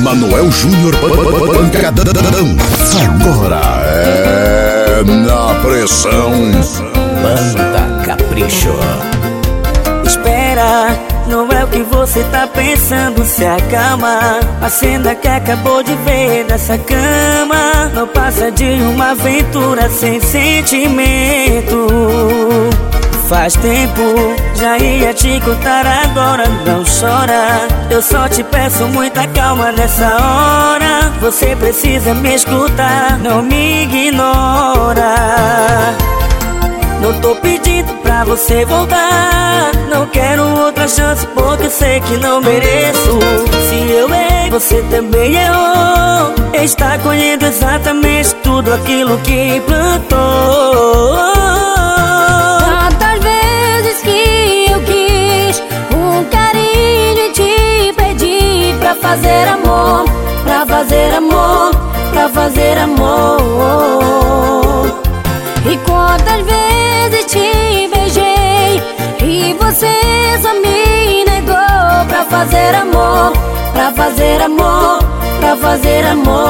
Manuel Júnior Pancadão. Agora é na pressão. Banda Capricho. Espera, não é o que você tá pensando, se acalma. A cena que acabou de ver nessa cama não passa de uma aventura sem sentimento. Faz tempo, já ia te contar, agora não chora. Eu só te peço muita calma nessa hora. Você precisa me escutar, não me ignora. Não tô pedindo pra você voltar, não quero outra chance porque eu sei que não mereço. Se eu errei, você também errou. Está colhendo exatamente tudo aquilo que plantou. Tantas vezes que eu quis um carinho e te pedi pra fazer amor, pra fazer amor, pra fazer amor. E quantas vezes te beijei e você só me negou pra fazer amor, pra fazer amor, pra fazer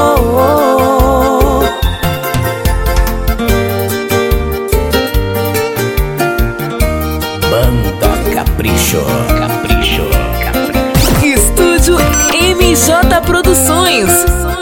amor. Banda Capricho. Capricho. Estúdio MJ Produções.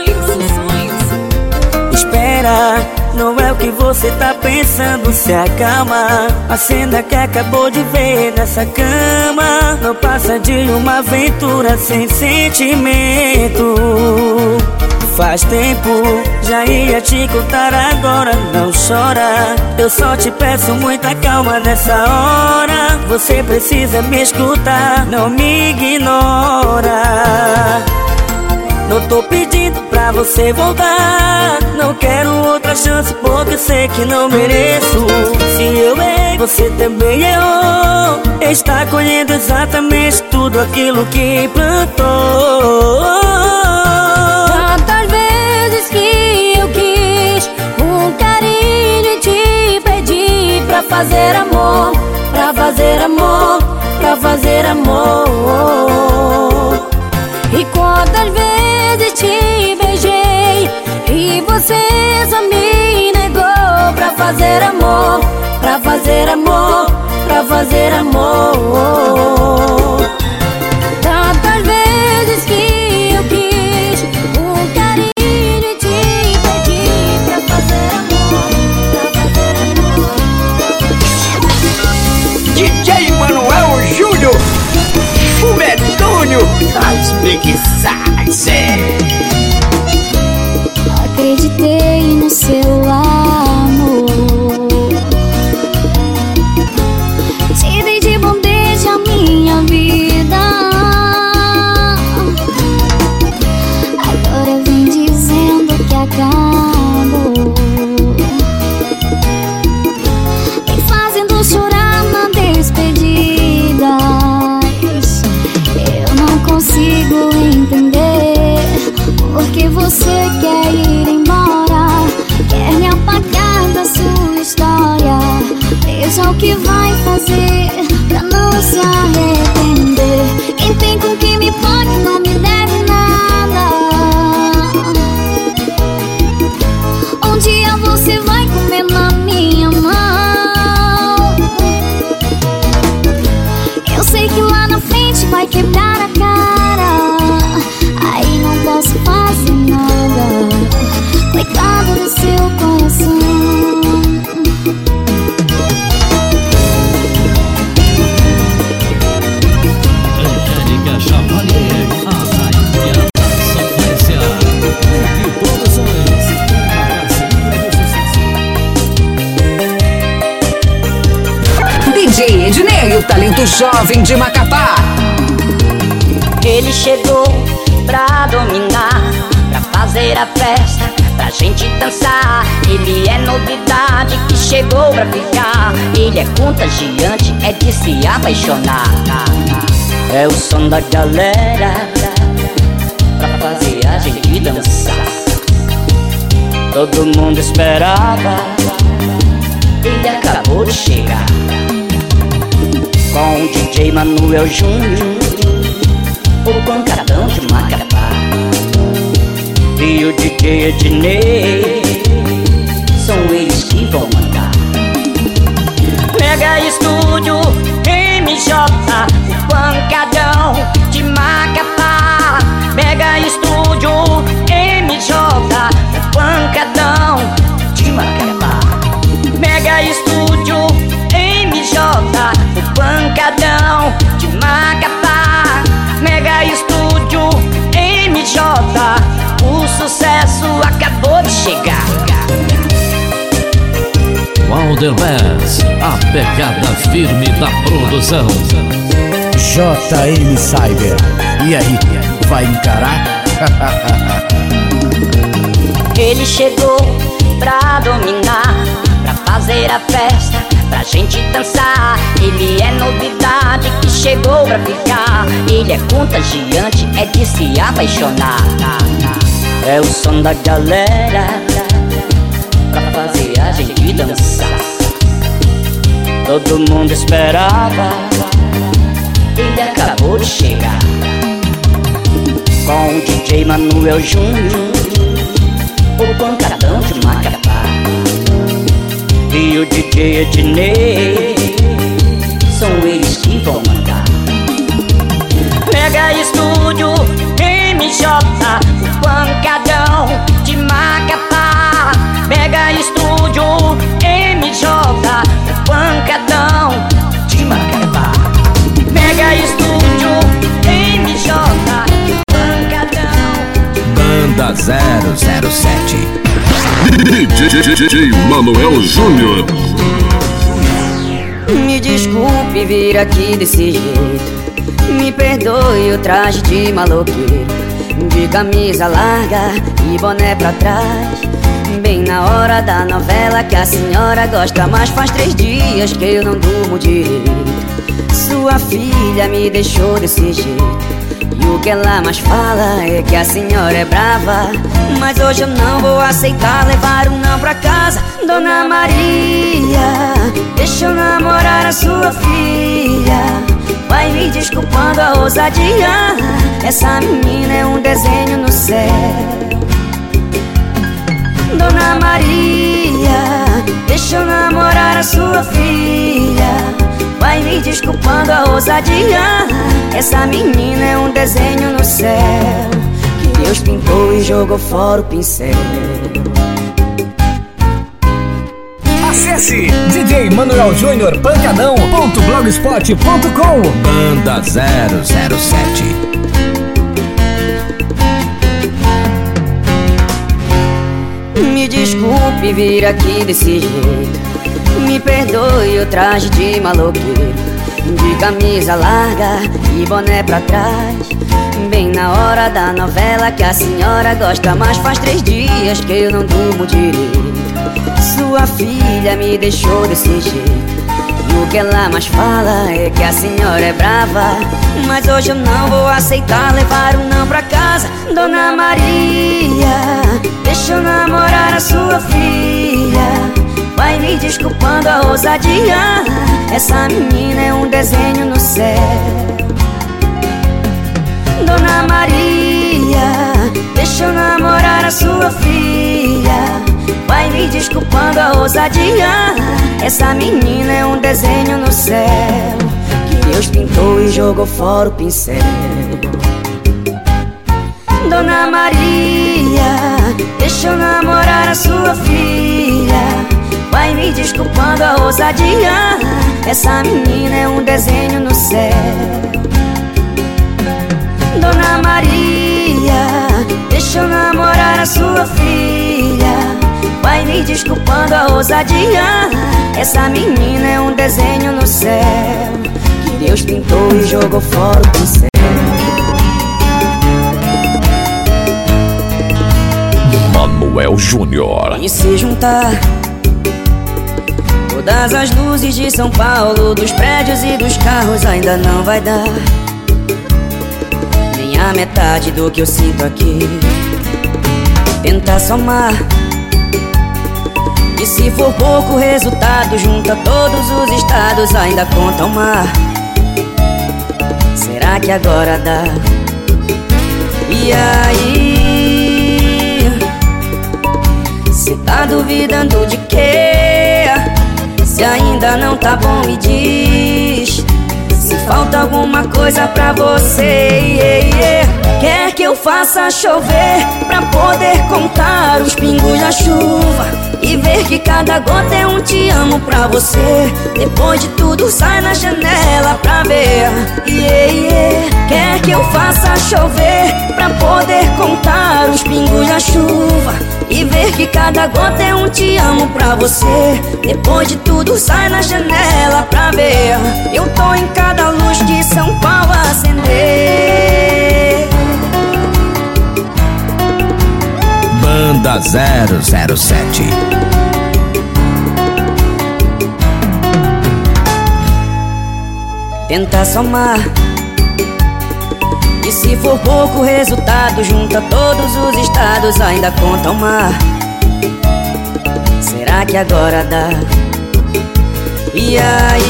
Espera, não é o que você tá pensando, se acalma. A cena que acabou de ver nessa cama não passa de uma aventura sem sentimento. Faz tempo, já ia te contar, agora não chora. Eu só te peço muita calma nessa hora. Você precisa me escutar, não me ignora. Não tô pedindo pra você voltar, não quero outra chance porque eu sei que não mereço. Se eu errei, você também errou. Está colhendo exatamente tudo aquilo que plantou. Tantas vezes que eu quis um carinho e te pedi pra fazer amor, pra fazer amor, pra fazer amor. E quantas vezes te beijei e você só me negou pra fazer amor, pra fazer amor, pra fazer amor. Tantas vezes que eu quis um carinho e te pedi pra fazer amor, pra fazer amor. DJ Manuel Júnior, o medonho das mixagens. Acreditei no seu amor, te dei de bandeja a minha vida. Agora vem dizendo que acabou, me fazendo chorar na despedida. Eu não consigo entender porque você quer ir embora, quer me apagar da sua história. Veja o que vai fazer pra não se arrepender. Quem tem com quem me pague não me deve nada. Um dia você vai comer na minha mão. Eu sei que lá na frente vai quebrar a cara, aí não posso fazer nada. Coitado do seu coração. Angélica Chavalier, a rainha da sofrência. E produções, uma parceria de sucesso. DJ Ednei, o talento jovem de Macapá. Ele chegou pra dominar, pra fazer a festa, pra gente dançar. Ele é novidade que chegou pra ficar. Ele é contagiante, é de se apaixonar. É o som da galera pra fazer a gente dançar. Todo mundo esperava, ele acabou de chegar. Com o DJ Manuel Júnior, o pancadão de Macapá. e o DJ Ednei. São eles que vão mandar. Mega Estúdio MJ, o pancadão de Macapá. Mega Estúdio MJ, o pancadão de Macapá. Mega Estúdio MJ, o pancadão de Macapá. Mega Estúdio MJ, o sucesso acabou de chegar. Walder Bass, a pegada firme da produção. JM Cyber, e aí, vai encarar? Ele chegou pra dominar, pra fazer a festa, pra gente dançar. Ele é novidade que chegou pra ficar. Ele é contagiante, é de se apaixonar. É o som da galera pra fazer a gente dançar. Todo mundo esperava, ele acabou de chegar. Com o DJ Manuel Júnior, o pancadão de Macapá, e o DJ Ednei. São eles que vão mandar. Mega Estúdio MJ, o pancadão de Macapá. Mega Estúdio MJ, o pancadão de Macapá. Mega Estúdio MJ, o pancadão. Banda 007 DJ Manuel Júnior. Me desculpe vir aqui desse jeito, me perdoe o traje de maloqueiro, de camisa larga e boné pra trás, bem na hora da novela que a senhora gosta. Mas faz 3 dias que eu não durmo direito. Sua filha me deixou desse jeito, e o que ela mais fala é que a senhora é brava. Mas hoje eu não vou aceitar levar um não pra casa. Dona Maria, deixa eu namorar a sua filha. Vai me desculpando a ousadia, essa menina é um desenho no céu. Dona Maria, deixa eu namorar a sua filha. Vai me desculpando a ousadia, essa menina é um desenho no céu, que Deus pintou e jogou fora o pincel. Acesse djmanueljuniorpancadão.blogspot.com. Banda 007. Me desculpe vir aqui desse jeito, me perdoe o traje de maloqueiro, de camisa larga e boné pra trás, bem na hora da novela que a senhora gosta. Mas faz 3 dias que eu não durmo direito. Sua filha me deixou desse jeito, e o que ela mais fala é que a senhora é brava. Mas hoje eu não vou aceitar levar um não pra casa. Dona Maria, deixa eu namorar a sua filha. Vai me desculpando a ousadia, essa menina é um desenho no céu. Dona Maria, deixa eu namorar a sua filha. Vai me desculpando a ousadia, essa menina é um desenho no céu, que Deus pintou e jogou fora o pincel. Dona Maria, deixa eu namorar a sua filha. Vai me desculpando a ousadia, essa menina é um desenho no céu. Dona Maria, deixa eu namorar a sua filha. Vai me desculpando a ousadia, essa menina é um desenho no céu, que Deus pintou e jogou fora o pincel. Manuel Júnior. E se juntar todas as luzes de São Paulo, dos prédios e dos carros, ainda não vai dar nem a metade do que eu sinto aqui. Tentar somar, e se for pouco o resultado, junta todos os estados, ainda conta o mar. Será que agora dá? E aí? tá duvidando de quê? Se ainda não tá bom, me diz. Se falta alguma coisa pra você, Quer que eu faça chover pra poder contar os pingos da chuva e ver que cada gota é um te amo pra você. Depois de tudo sai na janela pra ver, Quer que eu faça chover pra poder contar os pingos da chuva e ver que cada gota é um te amo pra você. Depois de tudo sai na janela pra ver. Eu tô em cada luz que São Paulo acender. Banda 007. Tenta somar, e se for pouco resultado, junta todos os estados, ainda conta o mar. Será que agora dá? E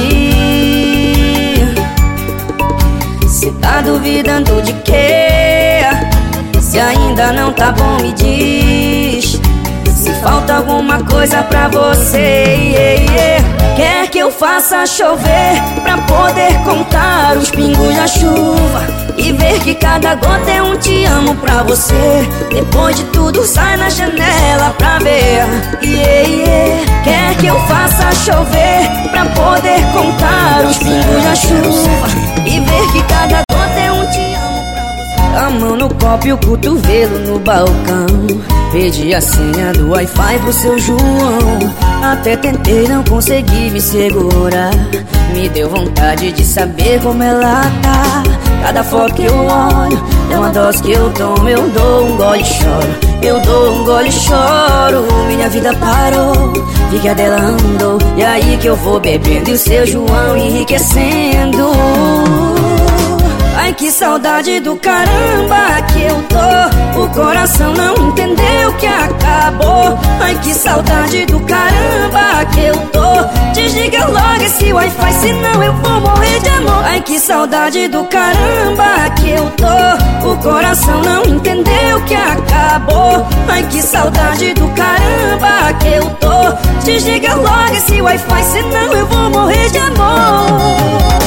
aí? Cê tá duvidando de quê? Se ainda não tá bom, me diz. Se falta alguma coisa pra você, Quer que eu faça chover pra poder contar os pingos da chuva e ver que cada gota é um te amo pra você. Depois de tudo sai na janela pra ver, Quer que eu faça chover pra poder contar os pingos da chuva e ver que cada gota é um te amo pra você. A mão no copo e o cotovelo no balcão. Pedi a senha do Wi-Fi pro seu João. Até tentei, não consegui me segurar. Me deu vontade de saber como ela tá. Cada foto que eu olho é uma dose que eu tomo. Eu dou um gole e choro, eu dou um gole e choro. Minha vida parou, fica dela andou. E aí que eu vou bebendo e o seu João enriquecendo. Ai, que saudade do caramba que eu tô. O coração não entendeu que acabou. Ai, que saudade do caramba que eu tô. Desliga logo esse Wi-Fi, senão eu vou morrer de amor. Ai, que saudade do caramba que eu tô. O coração não entendeu que acabou. Ai, que saudade do caramba que eu tô. Desliga logo esse Wi-Fi, senão eu vou morrer de amor.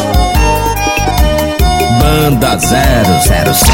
Banda 007.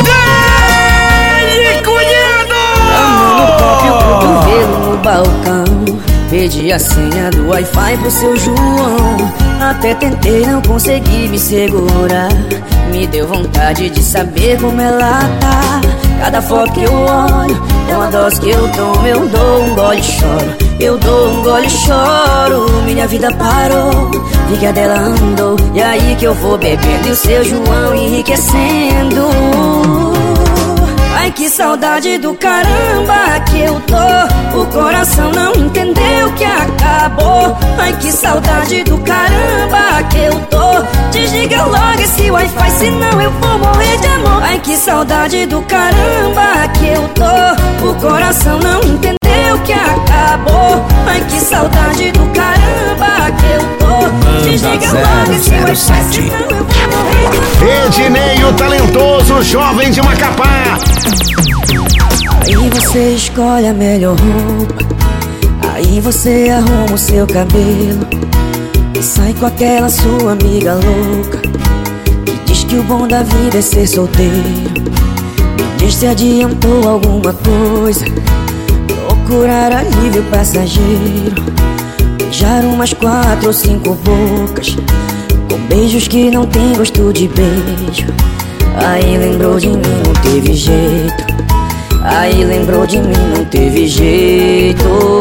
A mão no copo e o cotovelo no balcão. Pedi a senha do Wi-Fi pro seu João. Até tentei, não consegui me segurar. Me deu vontade de saber como ela tá. Cada foto que eu olho é uma dose que eu tomo. Eu dou um gole e choro, eu dou um gole e choro. Minha vida parou, fica dela andou. E aí que eu vou bebendo e o seu João enriquecendo. Ai, que saudade do caramba que eu tô. O coração não entendeu que acabou. Ai, que saudade do caramba que eu tô. Desliga logo esse Wi-Fi, senão eu vou morrer de amor. Ai, que saudade do caramba que eu tô. O coração não entendeu que acabou. Ai, que saudade do caramba que eu tô. Desliga logo esse Wi-Fi, senão eu vou morrer de amor. Ednei, o talentoso jovem de Macapá. Aí você escolhe a melhor roupa, aí você arruma o seu cabelo e sai com aquela sua amiga louca que diz que o bom da vida é ser solteiro. Me diz se adiantou alguma coisa, procurar alívio passageiro, beijar umas 4 ou 5 bocas com beijos que não tem gosto de beijo. Aí lembrou de mim, não teve jeito. Aí lembrou de mim, não teve jeito.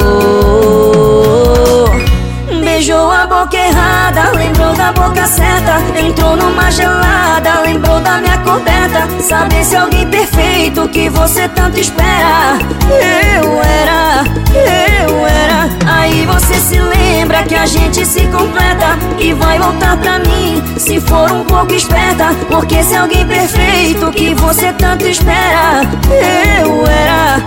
Beijou a boca errada, lembrou da boca certa. Entrou numa gelada, lembrou da minha coberta. Saber se alguém perfeito que você tanto espera. Eu era. Aí você se lembra que a gente se completa e vai voltar pra mim se for um pouco esperta. Porque se alguém perfeito que você tanto espera. Eu era.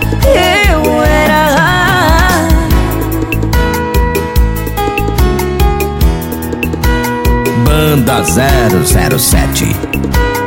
Banda 007.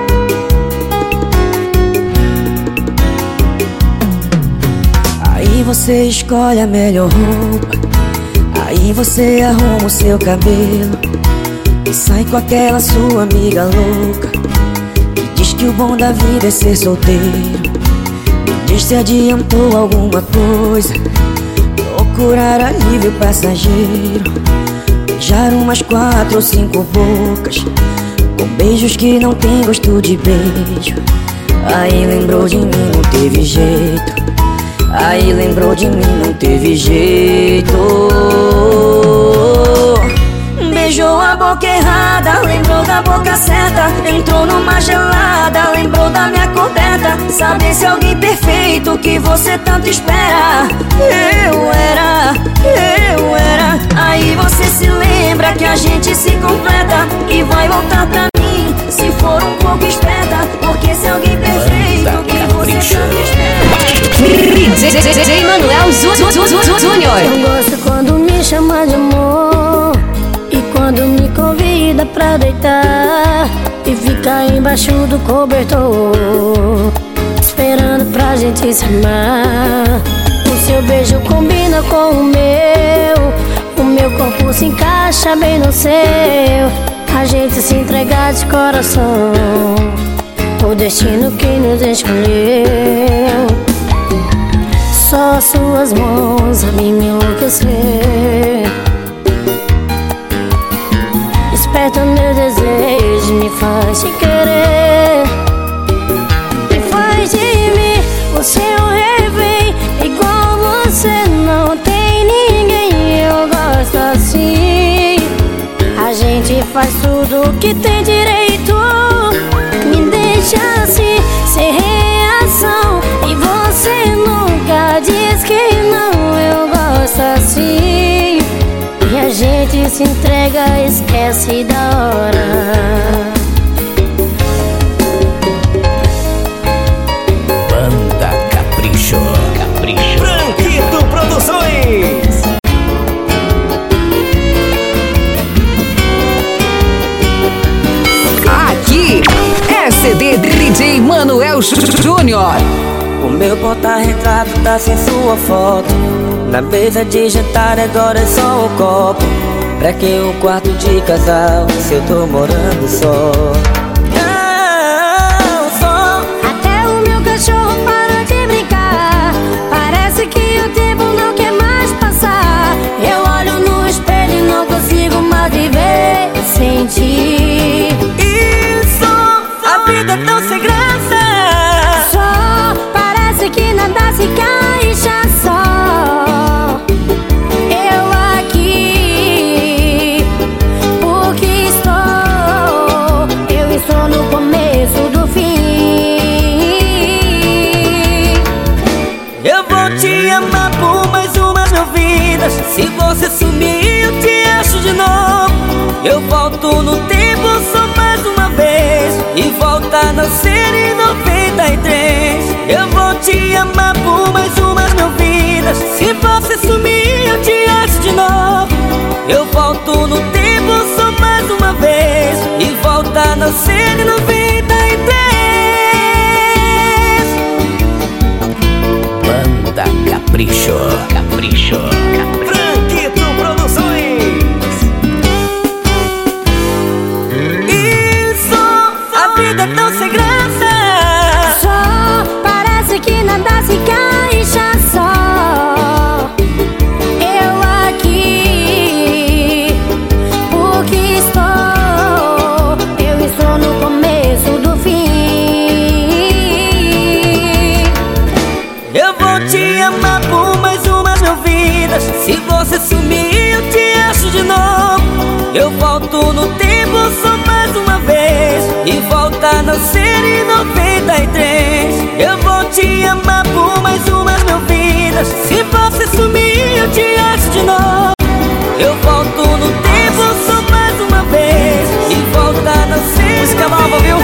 Aí você escolhe a melhor roupa, aí você arruma o seu cabelo e sai com aquela sua amiga louca que diz que o bom da vida é ser solteiro. Me diz se adiantou alguma coisa, procurar alívio passageiro, beijar umas 4 ou 5 bocas com beijos que não tem gosto de beijo. Aí lembrou de mim, não teve jeito. Aí lembrou de mim, não teve jeito. Beijou a boca errada, lembrou da boca certa. Entrou numa gelada, lembrou da minha coberta. Saber se alguém perfeito que você tanto espera. Eu era. Aí você se lembra que a gente se completa e vai voltar pra mim se for um pouco esperta. Porque se alguém perfeito que você tanto espera. DJ Manuel Júnior. Eu gosto quando me chama de amor e quando me convida pra deitar e fica embaixo do cobertor, esperando pra gente se amar. O seu beijo combina com o meu corpo se encaixa bem no seu. A gente se entregar de coração, o destino que nos escolheu. Só suas mãos sabem me enlouquecer. Desperta meu desejo, me faz te querer. Me faz de mim o seu refém. Igual você não tem ninguém. Eu gosto assim. A gente faz tudo o que tem direito. Me deixa assim, sem reação. E você nunca diz que não. Eu gosto assim. E a gente se entrega, esquece da hora. Banda Capricho. Branquito Produções. Aqui é CD DJ Manuel Júnior. O meu porta-retrato tá sem sua foto. Na mesa de jantar agora é só um copo. Pra que um quarto de casal se eu tô morando só? Não, só. Até o meu cachorro parou de brincar. Parece que o tempo não quer mais passar. Eu olho no espelho e não consigo mais viver sem ti. Isso, a vida é tão sem graça. Só parece que nada se encaixa só. Eu aqui, porque estou no começo do fim. Eu vou te amar por mais umas mil vidas. Se você sumir eu te acho de novo. Eu volto no tempo só mais uma vez e volto a nascer em 93. Eu vou te amar por mais umas mil vidas. Se você sumir eu te acho de novo. Eu volto no tempo só mais uma vez e volto a nascer em 93. Banda Capricho. Branquito Produções. Isso, a vida é tão sem graça. Só parece que nada se encaixa só. Eu aqui, porque eu estou no começo do fim. Eu vou te amar por mais umas mil vidas. Se você sumir eu te acho de novo. Eu volto no tempo só mais uma vez e volto a nascer em 93. Eu vou te amar por mais umas mil vidas. Se você sumir eu te acho de novo. Eu volto no tempo só mais uma vez e volto a nascer. Música nova, viu?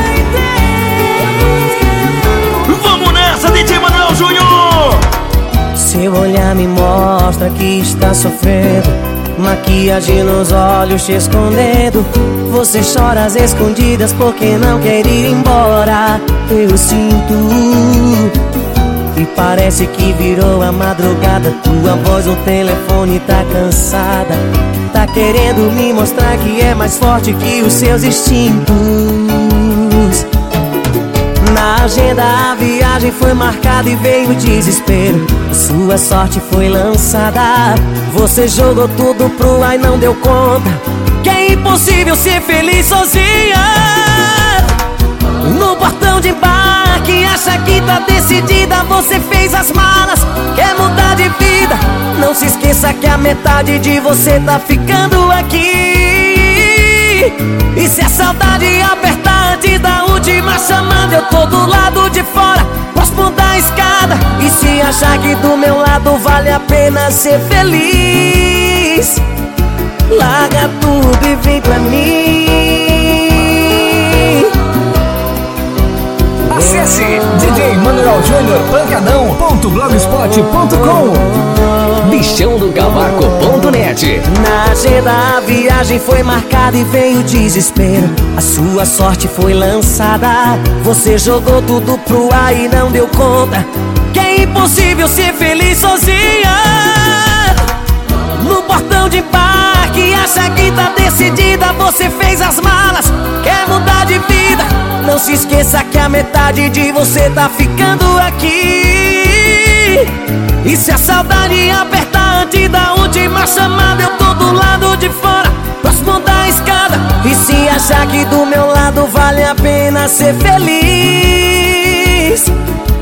Vamos nessa, DJ Manuel Júnior. Seu olhar me mostra que está sofrendo, maquiagem nos olhos te escondendo. Você chora às escondidas porque não quer ir embora. Eu sinto E parece que virou a madrugada. Tua voz no telefone tá cansada. Tá querendo me mostrar que é mais forte que os seus instintos. Na agenda a viagem foi marcada e veio o desespero. Sua sorte foi lançada. Você jogou tudo pro ar e não deu conta que é impossível ser feliz sozinha. No portão de embarque, acha que tá decidida. Você fez as malas, quer mudar de vida. Não se esqueça que a metade de você tá ficando aqui. E se a saudade apertar antes da última chamada, eu tô do lado de fora, próximo da escada. E se achar que do meu lado vale a pena ser feliz, larga tudo e vem pra mim. Acesse djmanueljunior.pancadão.blogspot.com, bichãodocavaco.net. Na agenda a viagem foi marcada e veio o desespero. A sua sorte foi lançada. Você jogou tudo pro ar e não deu conta que é impossível ser feliz sozinha. No portão de embarque, acha que tá decidida. Você fez as malas, quer mudar de vida. Não se esqueça que a metade de você tá ficando aqui. E se a saudade apertar antes da última chamada, eu tô do lado de fora, próximo da escada. E se achar que do meu lado vale a pena ser feliz,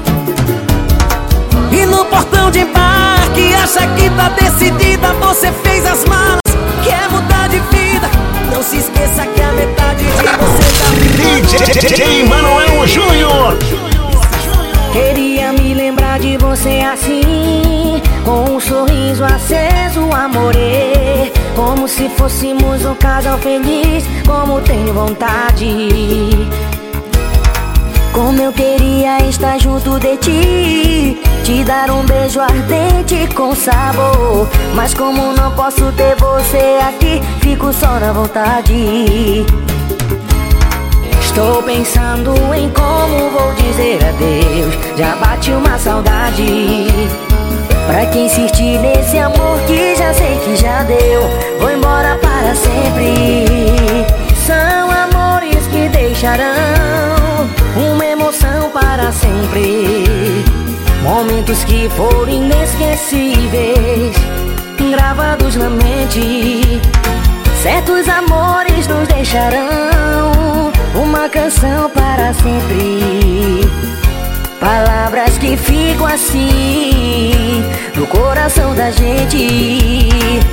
e no portão de embarque, acha que tá decidida. Você fez as malas, quer mudar de vida. Não se esqueça que a metade de você tá DJ Manuel Júnior. Queria me lembrar de você assim, com um sorriso aceso, amore. Como se fôssemos um casal feliz, como tenho vontade. Como eu queria estar junto de ti, te dar um beijo ardente com sabor. Mas como não posso ter você aqui, fico só na vontade. Estou pensando em como vou dizer adeus. Já bate uma saudade. Pra que insistir nesse amor que já sei que já deu? Vou embora para sempre. São amores que deixarão uma emoção para sempre. Momentos que foram inesquecíveis, gravados na mente. Certos amores nos deixarão uma canção para sempre. Palavras que ficam assim no coração da gente.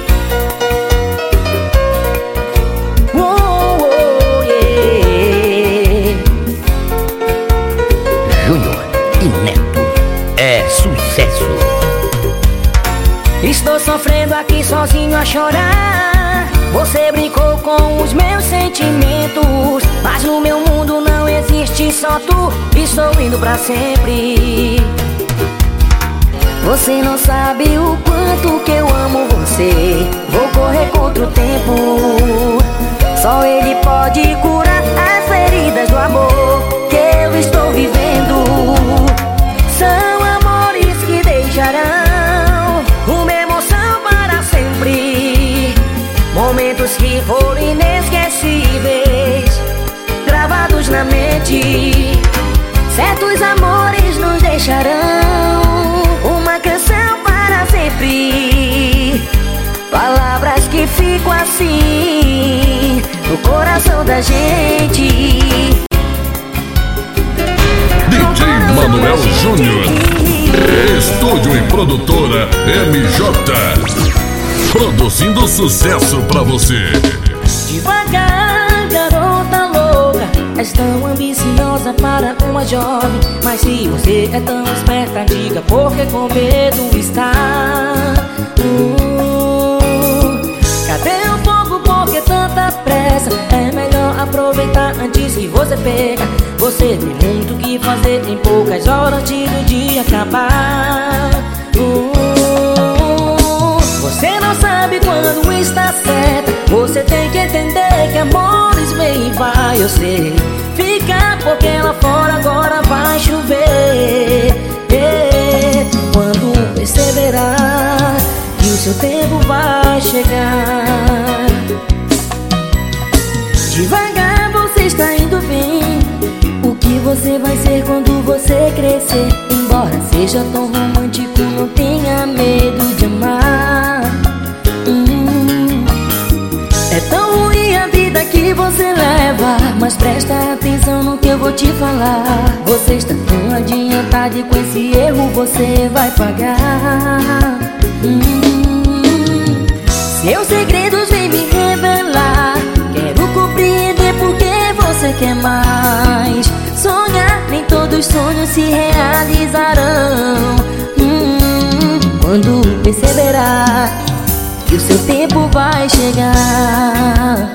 Oh, oh, yeah. Júnior e Neto é sucesso. Estou sofrendo aqui sozinho a chorar. Você brincou com os meus sentimentos, mas no meu mundo não existe só tu. Estou indo pra sempre. Você não sabe o quanto que eu amo você. Vou correr contra o tempo. Só ele pode curar as feridas do amor que eu estou vivendo. São amores que deixarão uma emoção para sempre. Momentos que foram inesquecíveis, gravados na mente. Certos amores nos deixarão uma canção para sempre. Palavras que ficam assim no coração da gente. DJ Manuel Júnior, estúdio e produtora MJ, produzindo sucesso pra você. Devagar, garota louca, és tão ambiciosa para uma jovem. Mas se você é tão esperta, diga por que com medo está. Cadê o fogo, por que tanta pressa? É melhor aproveitar antes que você pega. Você tem muito o que fazer em poucas horas antes do dia acabar. Você não sabe quando está certa. Você tem que entender que amores vem e vai. Eu sei, fica porque lá fora agora vai chover. seu tempo vai chegar. Devagar você está indo bem. O que você vai ser quando você crescer? Embora seja tão romântico, não tenha medo de amar. É tão ruim a vida que você leva, mas presta atenção no que eu vou te falar. Você está tão adiantado e com esse erro você vai pagar. Seus segredos vêm me revelar. Quero compreender por que você quer mais. Sonhar, nem todos os sonhos se realizarão. Quando perceberá que o seu tempo vai chegar.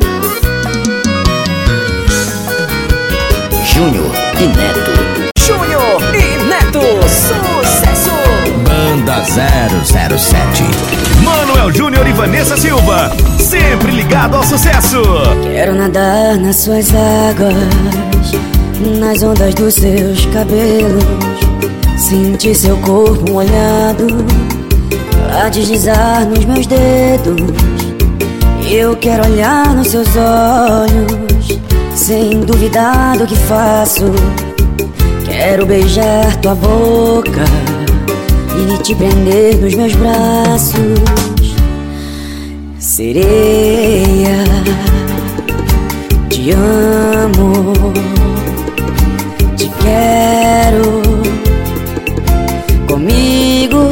Júnior e Neto. Júnior e Neto, sucesso! Banda 007. Manuel Júnior e Vanessa Silva, sempre ligado ao sucesso. Quero nadar nas suas águas, nas ondas dos seus cabelos, sentir seu corpo molhado a deslizar nos meus dedos. Eu quero olhar nos seus olhos, sem duvidar do que faço. Quero beijar tua boca e te prender nos meus braços. Sereia, te amo, te quero comigo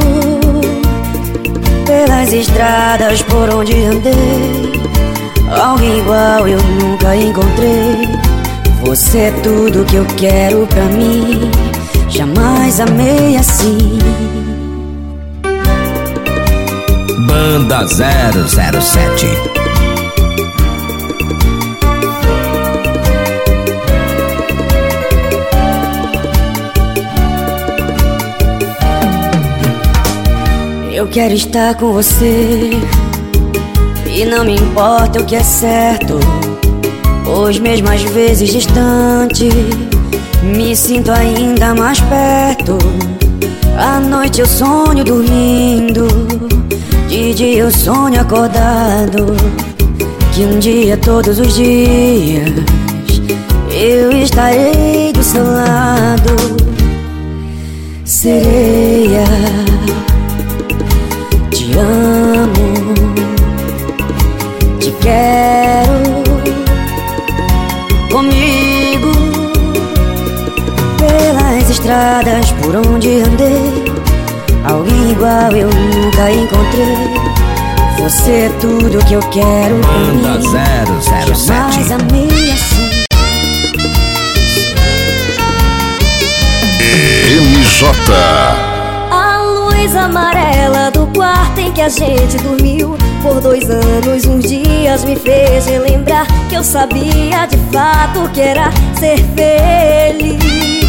pelas estradas por onde andei. Alguém igual eu nunca encontrei. Você é tudo que eu quero pra mim. Jamais amei assim. Banda 007. Eu quero estar com você e não me importa o que é certo, pois mesmo às vezes distante me sinto ainda mais perto. À noite eu sonho dormindo, de dia eu sonho acordado, que um dia, todos os dias, eu estarei do seu lado. Sereia, te amo, te quero comigo pelas estradas por onde andei. Alguém igual eu nunca encontrei. Você é tudo que eu quero pra mim. Banda 007. Jamais amei assim. MJ. A luz amarela do quarto em que a gente dormiu por 2 anos, uns dias me fez relembrar que eu sabia de fato que era ser feliz.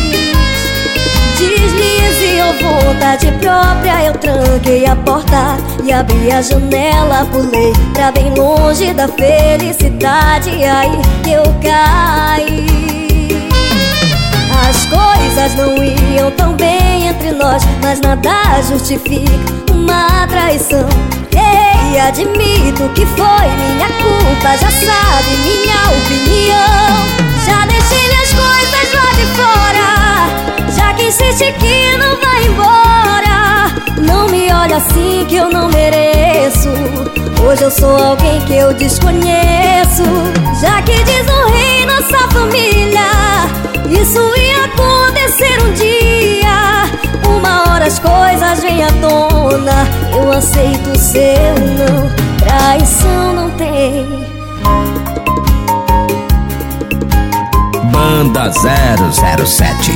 Deslize ou vontade própria, eu tranquei a porta e abri a janela, pulei pra bem longe da felicidade. Aí eu caí. As coisas não iam tão bem entre nós, mas nada justifica uma traição. Ei, admito que foi minha culpa, já sabe minha opinião. Já deixei minhas coisas lá de fora, já que insiste que não vai embora. Não me olha assim que eu não mereço. Hoje eu sou alguém que eu desconheço. Já que desonrei nossa família, isso ia acontecer um dia. Uma hora as coisas vêm à tona, eu aceito o seu não. Traição não tem. Banda 007.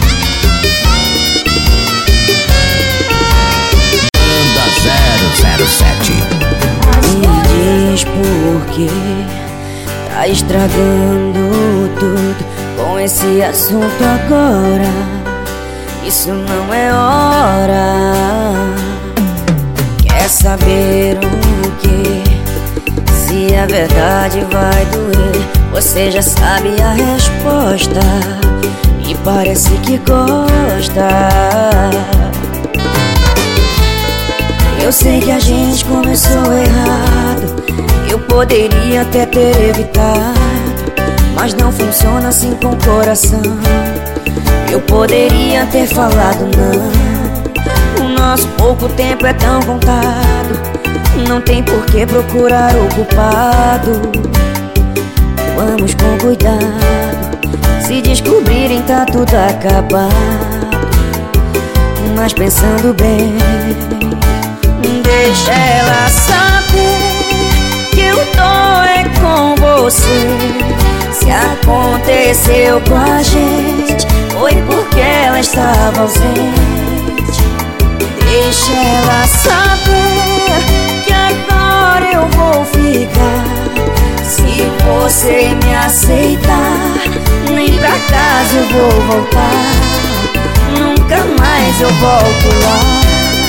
Banda 007. Me diz por que tá estragando tudo com esse assunto agora. Isso não é hora. Quer saber o que? Se a verdade vai doer, você já sabe a resposta e parece que gosta. Eu sei que a gente começou errado, eu poderia até ter evitado, mas não funciona assim com o coração. Eu poderia ter falado não. O nosso pouco tempo é tão contado, não tem por que procurar o culpado. Vamos com cuidado, se descobrirem tá tudo acabado. Mas pensando bem, deixa ela saber que eu tô é com você. Se aconteceu com a gente, foi porque ela estava ausente. Deixa ela saber que agora eu vou ficar. Se você me aceitar, nem pra casa eu vou voltar, nunca mais eu volto lá.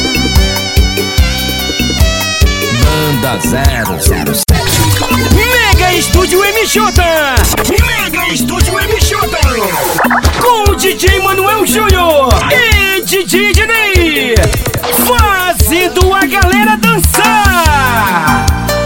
Manda 007 Mega Estúdio MJ, Mega Estúdio MJ, com o DJ Manuel Júnior e DJ Dinei, fazendo a galera dançar.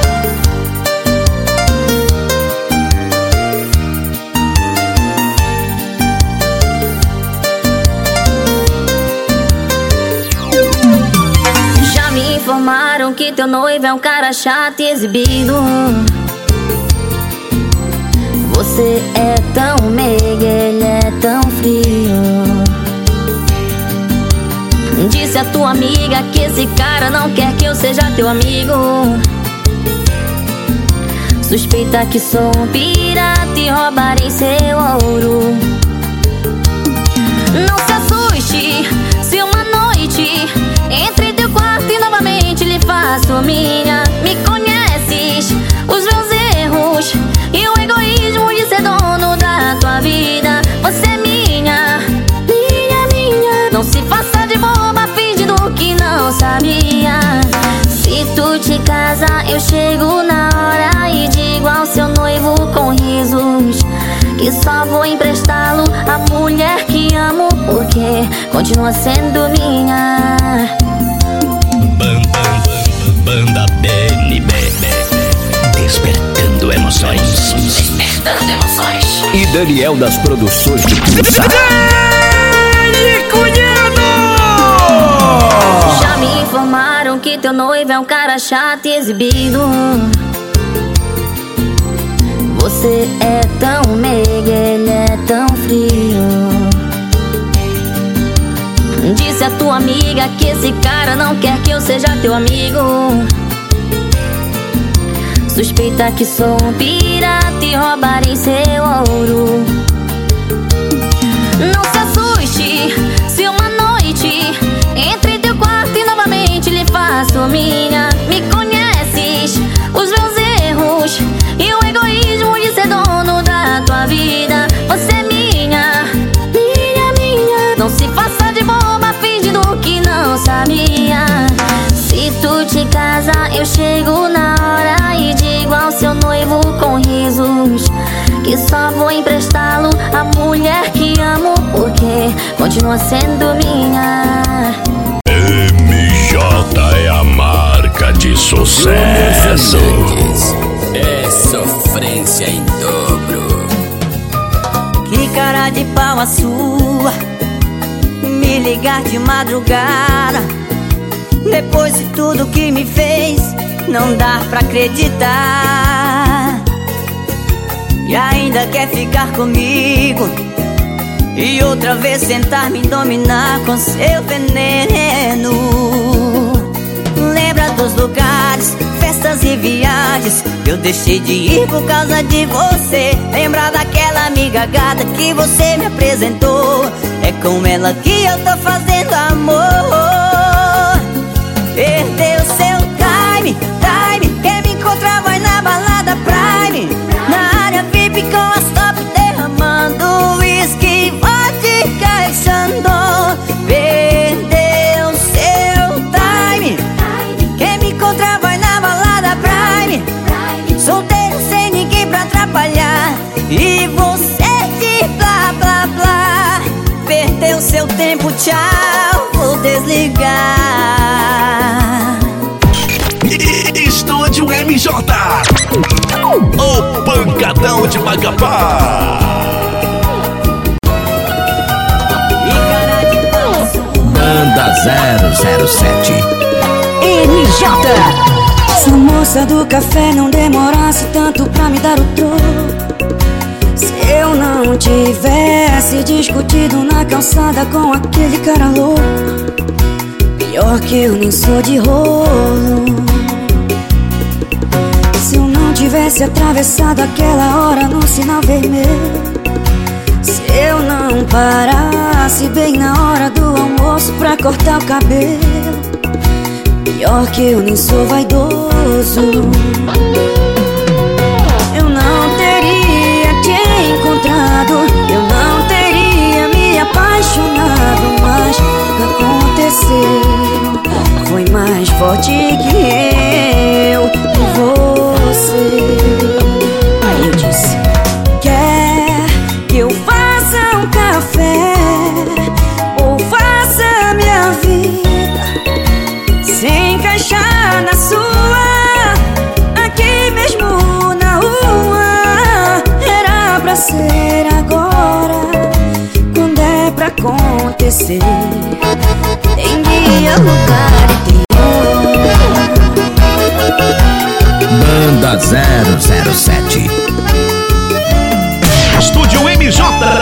Já me informaram que teu noivo é um cara chato e exibido. Você é tão meiga, ele é tão frio. Disse a tua amiga que esse cara não quer que eu seja teu amigo. Suspeita que sou um pirata e roubarei seu ouro. Não se assuste se uma noite entre teu quarto e novamente lhe faço minha. Me conheces, os meus erros e o egoísmo de ser dono da tua vida. Você é minha, minha, minha. Não se faça de boba fingindo que não sabia. Se tu te casar, eu chego na hora e digo ao seu noivo com risos que só vou emprestá-lo à mulher que amo, porque continua sendo minha. Banda BNB, despertando emoções. Despertando emoções. E Daniel das Produções de Pizza. Já me informaram que teu noivo é um cara chato e exibido. Você é tão meiga, ele é tão frio. Disse a tua amiga que esse cara não quer que eu seja teu amigo. Suspeita que sou um pirata e roubarei seu ouro. Não se assuste se uma noite entre teu quarto e novamente lhe faço minha. Me conheces, os meus erros e o egoísmo de ser dono da tua vida. Você é minha, minha, minha. Não se faça de boba fingindo que não sabia. Se tu te casar, eu chego na hora e digo ao seu noivo com risos que só vou emprestá-lo à mulher que amo, porque continua sendo minha. MJ é a marca de sucesso. É sofrência em dobro. Que cara de pau a sua, me ligar de madrugada. Depois de tudo que me fez, não dá pra acreditar. E ainda quer ficar comigo e outra vez tentar me dominar com seu veneno. Lembra dos lugares, festas e viagens que eu deixei de ir por causa de você. Lembra daquela amiga gata que você me apresentou. É com ela que eu tô fazendo amor. Perdeu seu time, quer me encontrar vai na balada Prime, na área VIP com as top derramando whisky, vodka e Xandão. Perdeu seu time, quer me encontrar vai na balada Prime, solteiro sem ninguém pra atrapalhar, e você de blá blá blá. Perdeu seu tempo, tchau, vou desligar. de Macapá. Banda 007 MJ. Se a moça do café não demorasse tanto pra me dar o troco, se eu não tivesse discutido na calçada com aquele cara louco, pior que eu nem sou de rolo. Se eu não tivesse atravessado aquela hora no sinal vermelho, se eu não parasse bem na hora do almoço pra cortar o cabelo, pior que eu nem sou vaidoso. Eu não teria te encontrado, eu não teria me apaixonado, mas aconteceu, foi mais forte que eu e você. Aí eu disse: quer que eu faça um café ou faça minha vida sem encaixar na sua, aqui mesmo na rua? Era pra ser agora, quando é pra acontecer, tem dia, lugar e tempo. Banda 007 Estúdio MJ.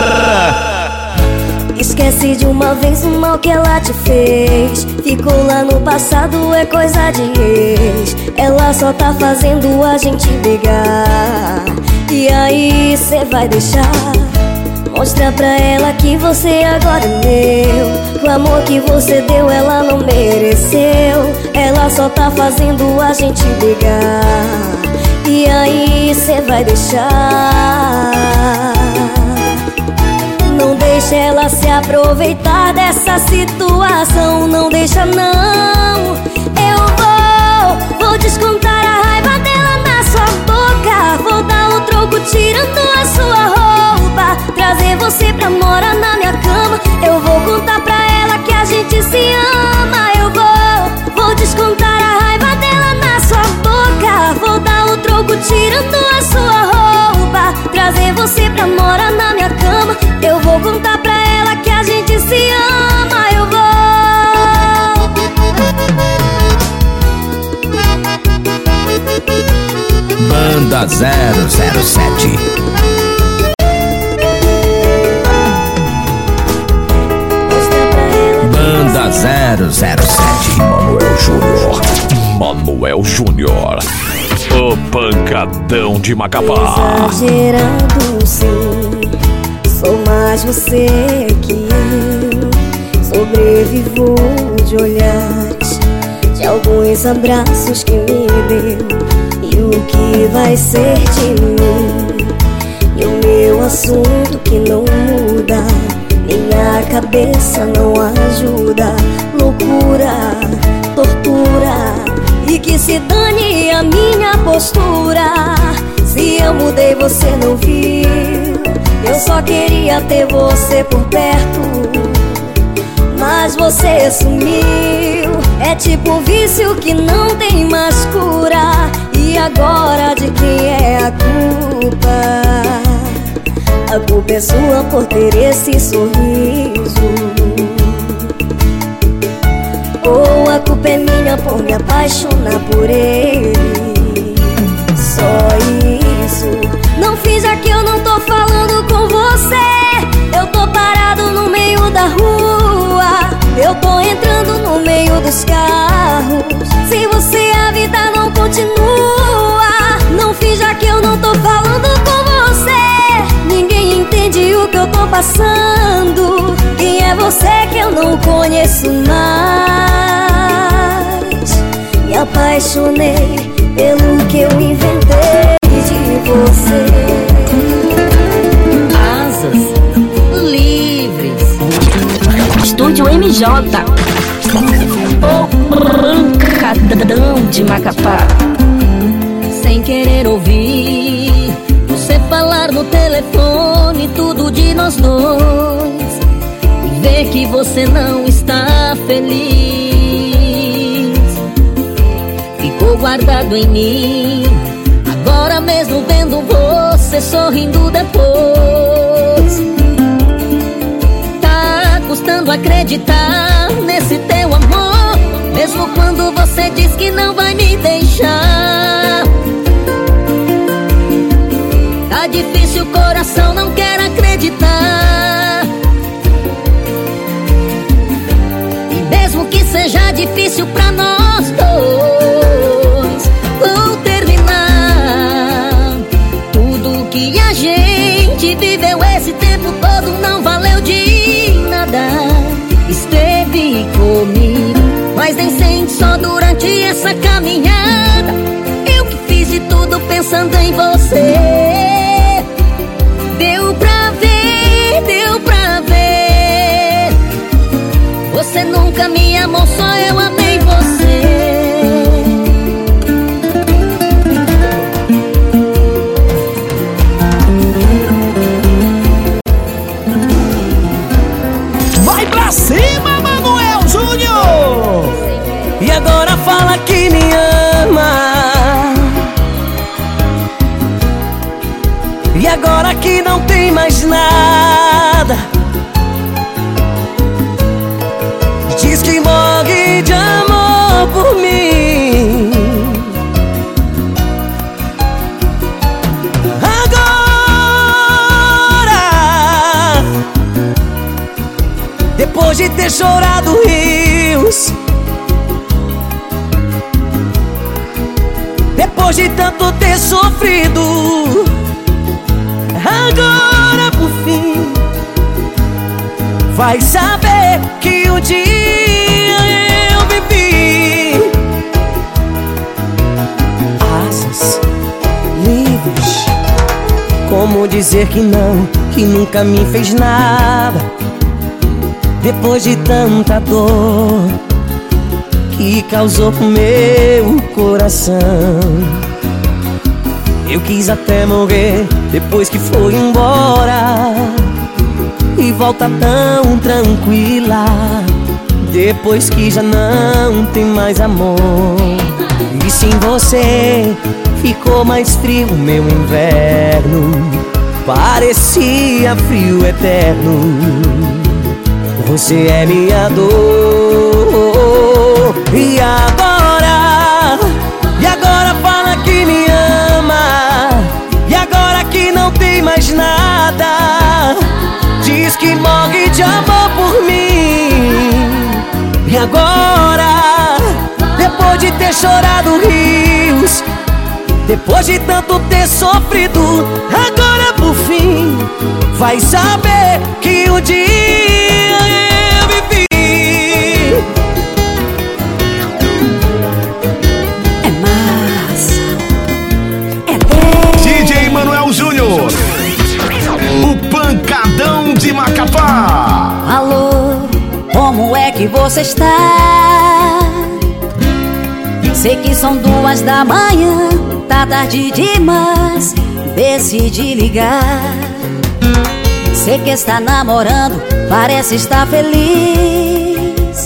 Esquece de uma vez o mal que ela te fez. Ficou lá no passado, é coisa de ex. Ela só tá fazendo a gente brigar. E aí cê vai deixar? Mostra pra ela que você agora é meu. O amor que você deu ela não mereceu. Ela só tá fazendo a gente brigar. E aí cê vai deixar? Não deixa ela se aproveitar dessa situação, não deixa não. Eu vou descontar a raiva dela na sua boca. Vou dar o troco tirando a sua roupa, trazer você pra morar na minha cama. Eu vou contar pra ela que a gente se ama. Eu vou descontar a raiva dela na sua boca. Vou dar o troco tirando a sua roupa, trazer você pra morar na minha cama. Eu vou contar pra ela que a gente se ama. Eu vou. Banda 007 Banda 007 Manuel Júnior, o pancadão de Macapá. Exagerado sim, sou mais você que eu. Sobrevivo de olhares, de alguns abraços que me deu. E o que vai ser de mim? E o meu assunto que não muda, minha cabeça não ajuda. Loucura, tortura, e que se dane a minha postura. Se eu mudei você não viu, eu só queria ter você por perto, mas você sumiu. É tipo um vício que não tem mais cura. E agora de quem é a culpa? A culpa é sua por ter esse sorriso, ou a culpa é minha por me apaixonar por ele? Só isso. Não finja que eu não tô falando com você. Eu tô parado no meio da rua, eu tô entrando no meio dos carros. Sem você a vida não continua. Não finja que eu não tô falando com você. Ninguém entende o que eu tô passando. Quem é você que eu não conheço mais? Me apaixonei pelo que eu inventei de você. Asas livres. Estúdio MJ. O pancadão de Macapá. Sem querer ouvir você falar no telefone tudo de nós dois, e ver que você não está feliz. Ficou guardado em mim. Agora mesmo vendo você você sorrindo depois. Tá custando acreditar nesse teu amor, mesmo quando você diz que não vai me deixar. Tá difícil, o coração não quer acreditar. E mesmo que seja difícil pra nós dois, vou terminar. Tudo que a gente viveu esse tempo todo não valeu de nada. Esteve comigo, mas nem sente só durante essa caminhada. Eu que fiz de tudo pensando em você. Deu pra ver. Você nunca me amou, só eu amei você. Vai pra cima, Manuel Júnior! E agora fala que me ama. E agora que não tem mais nada, diz que morre de amor por mim. Agora, depois de ter chorado rios, depois de tanto ter sofrido, agora por fim vai saber que um dia eu vivi. Asas livres, como dizer que não, que nunca me fez nada. Depois de tanta dor que causou pro meu coração, eu quis até morrer depois que foi embora. E volta tão tranquila depois que já não tem mais amor. E sem você ficou mais frio meu inverno, parecia frio eterno. Você é minha dor. E agora fala que me ama. E agora que não tem mais nada, diz que morre de amor por mim. E agora, depois de ter chorado rios, depois de tanto ter sofrido, agora por fim vai saber que um dia eu vivi. É massa, é DJ Manuel Júnior, o pancadão de Macapá. Alô, como é que você está? Sei que são 2 da manhã, tá tarde demais, decidi ligar. Sei que está namorando, parece estar feliz.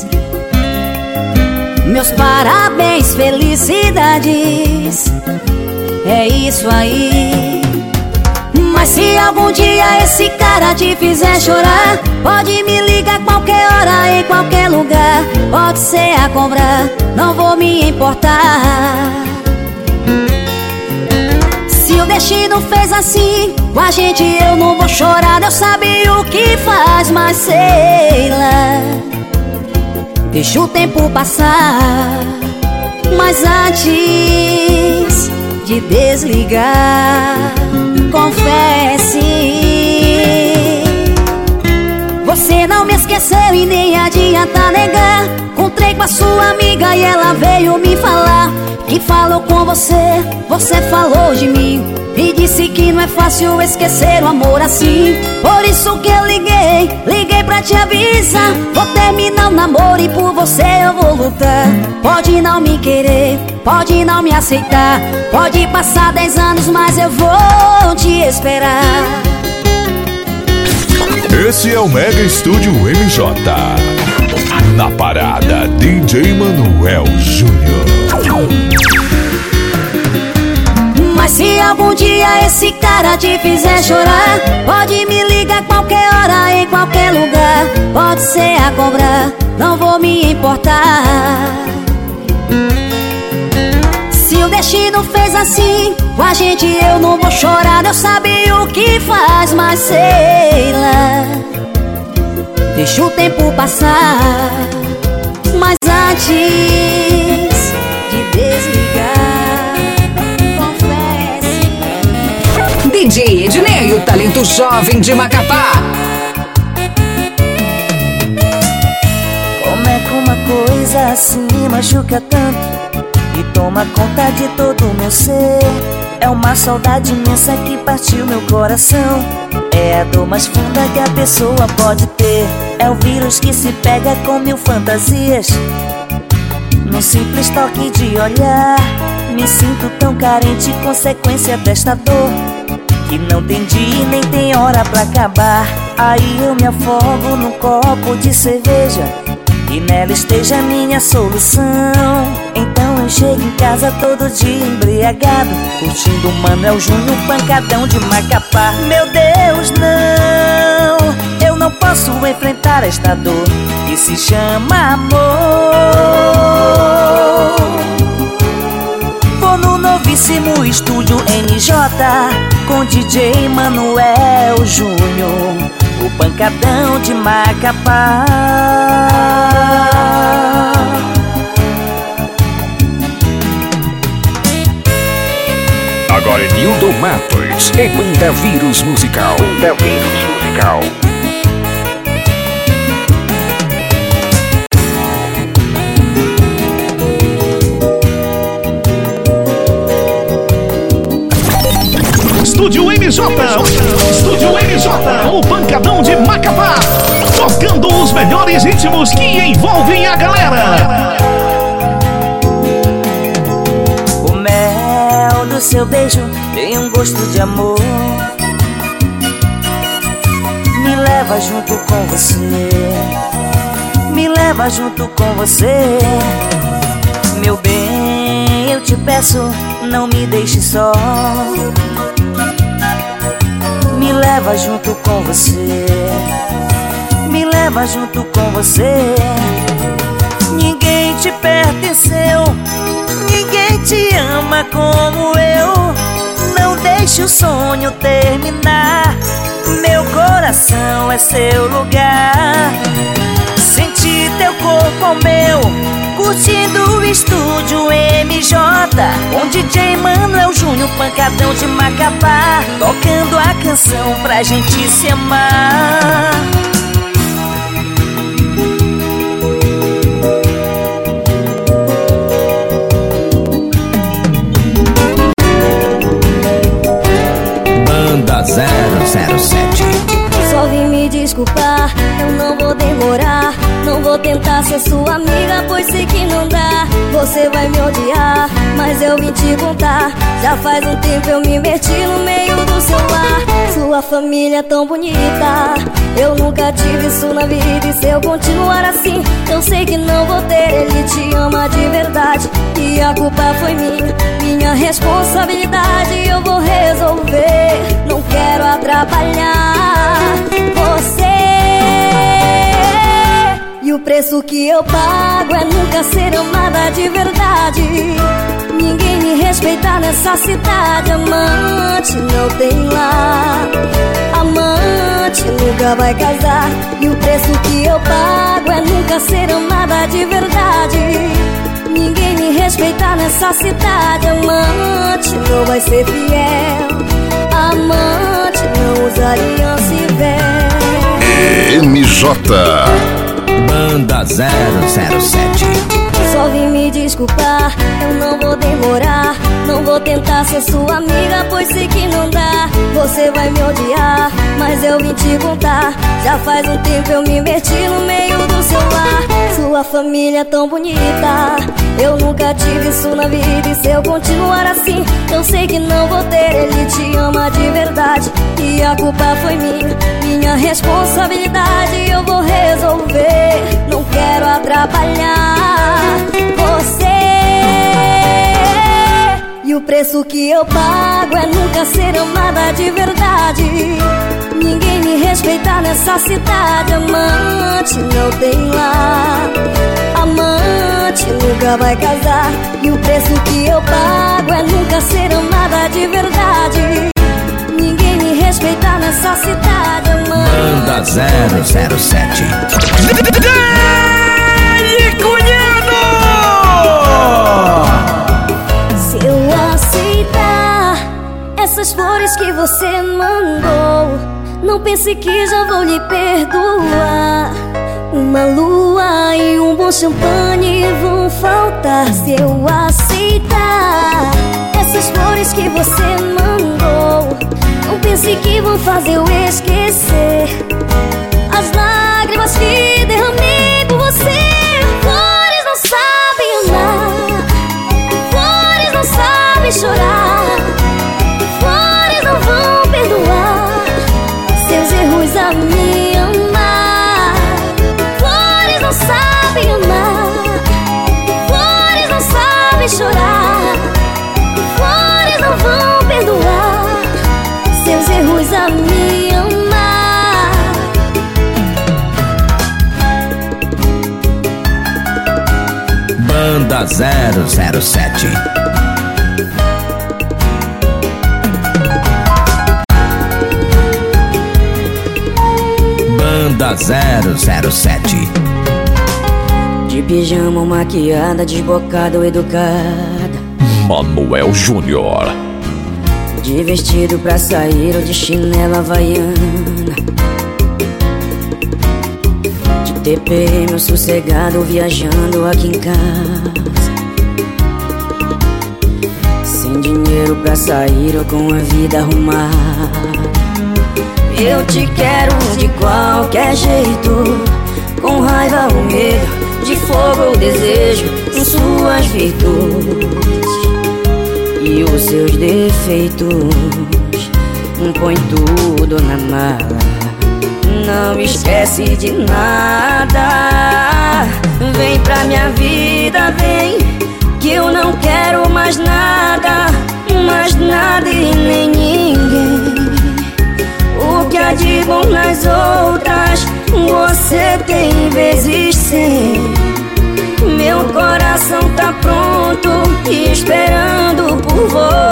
Meus parabéns, felicidades, é isso aí. Mas se algum dia esse cara te fizer chorar, pode me ligar qualquer hora, em qualquer lugar. Pode ser a cobrar, não vou me importar. Se o destino fez assim com a gente, eu não vou chorar. Deus sabe o que faz, mas sei lá, deixa o tempo passar. Mas antes de desligar, confesse, você não me esqueceu e nem adianta negar. Encontrei com a sua amiga e ela veio me falar que falou com você, você falou de mim e disse que não é fácil esquecer o amor assim. Por isso que eu liguei pra te avisar. Vou terminar o namoro e por você eu vou lutar. Pode não me querer, pode não me aceitar, pode passar 10 anos, mas eu vou te esperar. Esse é o Mega Estúdio MJ. Na parada, DJ Manuel Júnior. Mas se algum dia esse cara te fizer chorar, pode me ligar qualquer hora, em qualquer lugar. Pode ser a cobra, não vou me importar. Se o destino fez assim com a gente, eu não vou chorar. Deus sabe o que faz, mas sei lá, deixa o tempo passar. Mas antes de desligar, confesse. DJ Ednei, o talento jovem de Macapá. Como é que uma coisa assim machuca tanto e toma conta de todo o meu ser? É uma saudade imensa que partiu meu coração. É a dor mais funda que a pessoa pode ter. É o vírus que se pega com mil fantasias. Num simples toque de olhar, me sinto tão carente, consequência desta dor que não tem dia nem tem hora pra acabar. Aí eu me afogo num copo de cerveja e nela esteja a minha solução. Então eu chego em casa todo dia embriagado, curtindo Manuel Júnior, pancadão de Macapá. Meu Deus, não, eu não posso enfrentar esta dor que se chama amor. Vou no novíssimo estúdio MJ com DJ Manuel Júnior, o pancadão de Macapá. Agora é Nildo Matos em Manda Vírus Musical. Manda Vírus Musical. Estúdio MJ, Estúdio MJ, o pancadão de Macapá, tocando os melhores ritmos que envolvem a galera. O mel do seu beijo tem um gosto de amor, me leva junto com você, me leva junto com você. Meu bem, eu te peço, não me deixe só, me leva junto com você, me leva junto com você. Ninguém te pertenceu, ninguém te ama como eu. Não deixe o sonho terminar, meu coração é seu lugar. Sentir teu corpo ao meu, curtindo o estúdio MJ, com DJ Manuel Júnior, pancadão de Macapá, tocando a canção pra gente se amar. Banda 007. Só vim me desculpar, eu não vou demorar. Não vou tentar ser sua amiga, pois sei que não dá. Você vai me odiar, mas eu vim te contar. Já faz um tempo eu me meti no meio do seu lar. Sua família é tão bonita, eu nunca tive isso na vida. E se eu continuar assim, eu sei que não vou ter. Ele te ama de verdade e a culpa foi minha responsabilidade. Eu vou resolver, não quero atrapalhar você. E o preço que eu pago é nunca ser amada de verdade. Ninguém me respeita nessa cidade. Amante não tem lá, amante nunca vai casar. E o preço que eu pago é nunca ser amada de verdade. Ninguém me respeita nessa cidade. Amante não vai ser fiel, amante não usa aliança e véu. MJ Banda 007. Só vim me desculpar, eu não vou demorar. Não vou tentar ser sua amiga, pois sei que não dá. Você vai me odiar, mas eu vim te contar. Já faz um tempo eu me meti no meio do seu lar. Sua família é tão bonita, eu nunca tive isso na vida. E se eu continuar assim, eu sei que não vou ter. Ele te ama de verdade e a culpa foi minha responsabilidade. Eu vou resolver, não quero atrapalhar você. E o preço preço que eu pago é nunca ser amada de verdade. Ninguém me respeita nessa cidade. Amante não tem lar, amante nunca vai casar. E o preço que eu pago é nunca ser amada de verdade. Ninguém me respeita nessa cidade. Amante. Banda 007. Se eu aceitar essas flores que você mandou, não pense que já vou lhe perdoar. Uma lua e um bom champanhe vão faltar. Se eu aceitar essas flores que você mandou, não pense que vão fazer eu esquecer as lágrimas que derramei por você. Flores não sabem amar, flores não sabem chorar, flores não vão perdoar seus erros a me amar. Flores não sabem amar, flores não sabem chorar, flores não vão perdoar seus erros a me amar. Banda 007. Banda 007. De pijama, maquiada, desbocada ou educada, Manuel Júnior. de vestido pra sair ou de chinela havaiana, de TPM sossegado viajando aqui em casa, sem dinheiro pra sair ou com a vida arrumada. Eu te quero de qualquer jeito, com raiva ou medo, de fogo ou desejo, com suas virtudes e os seus defeitos. Põe tudo na mala, não esquece de nada. Vem pra minha vida, vem, que eu não quero mais nada e nem ninguém. O que há de bom nas outras, você tem vezes 100. Meu coração tá pronto e esperando por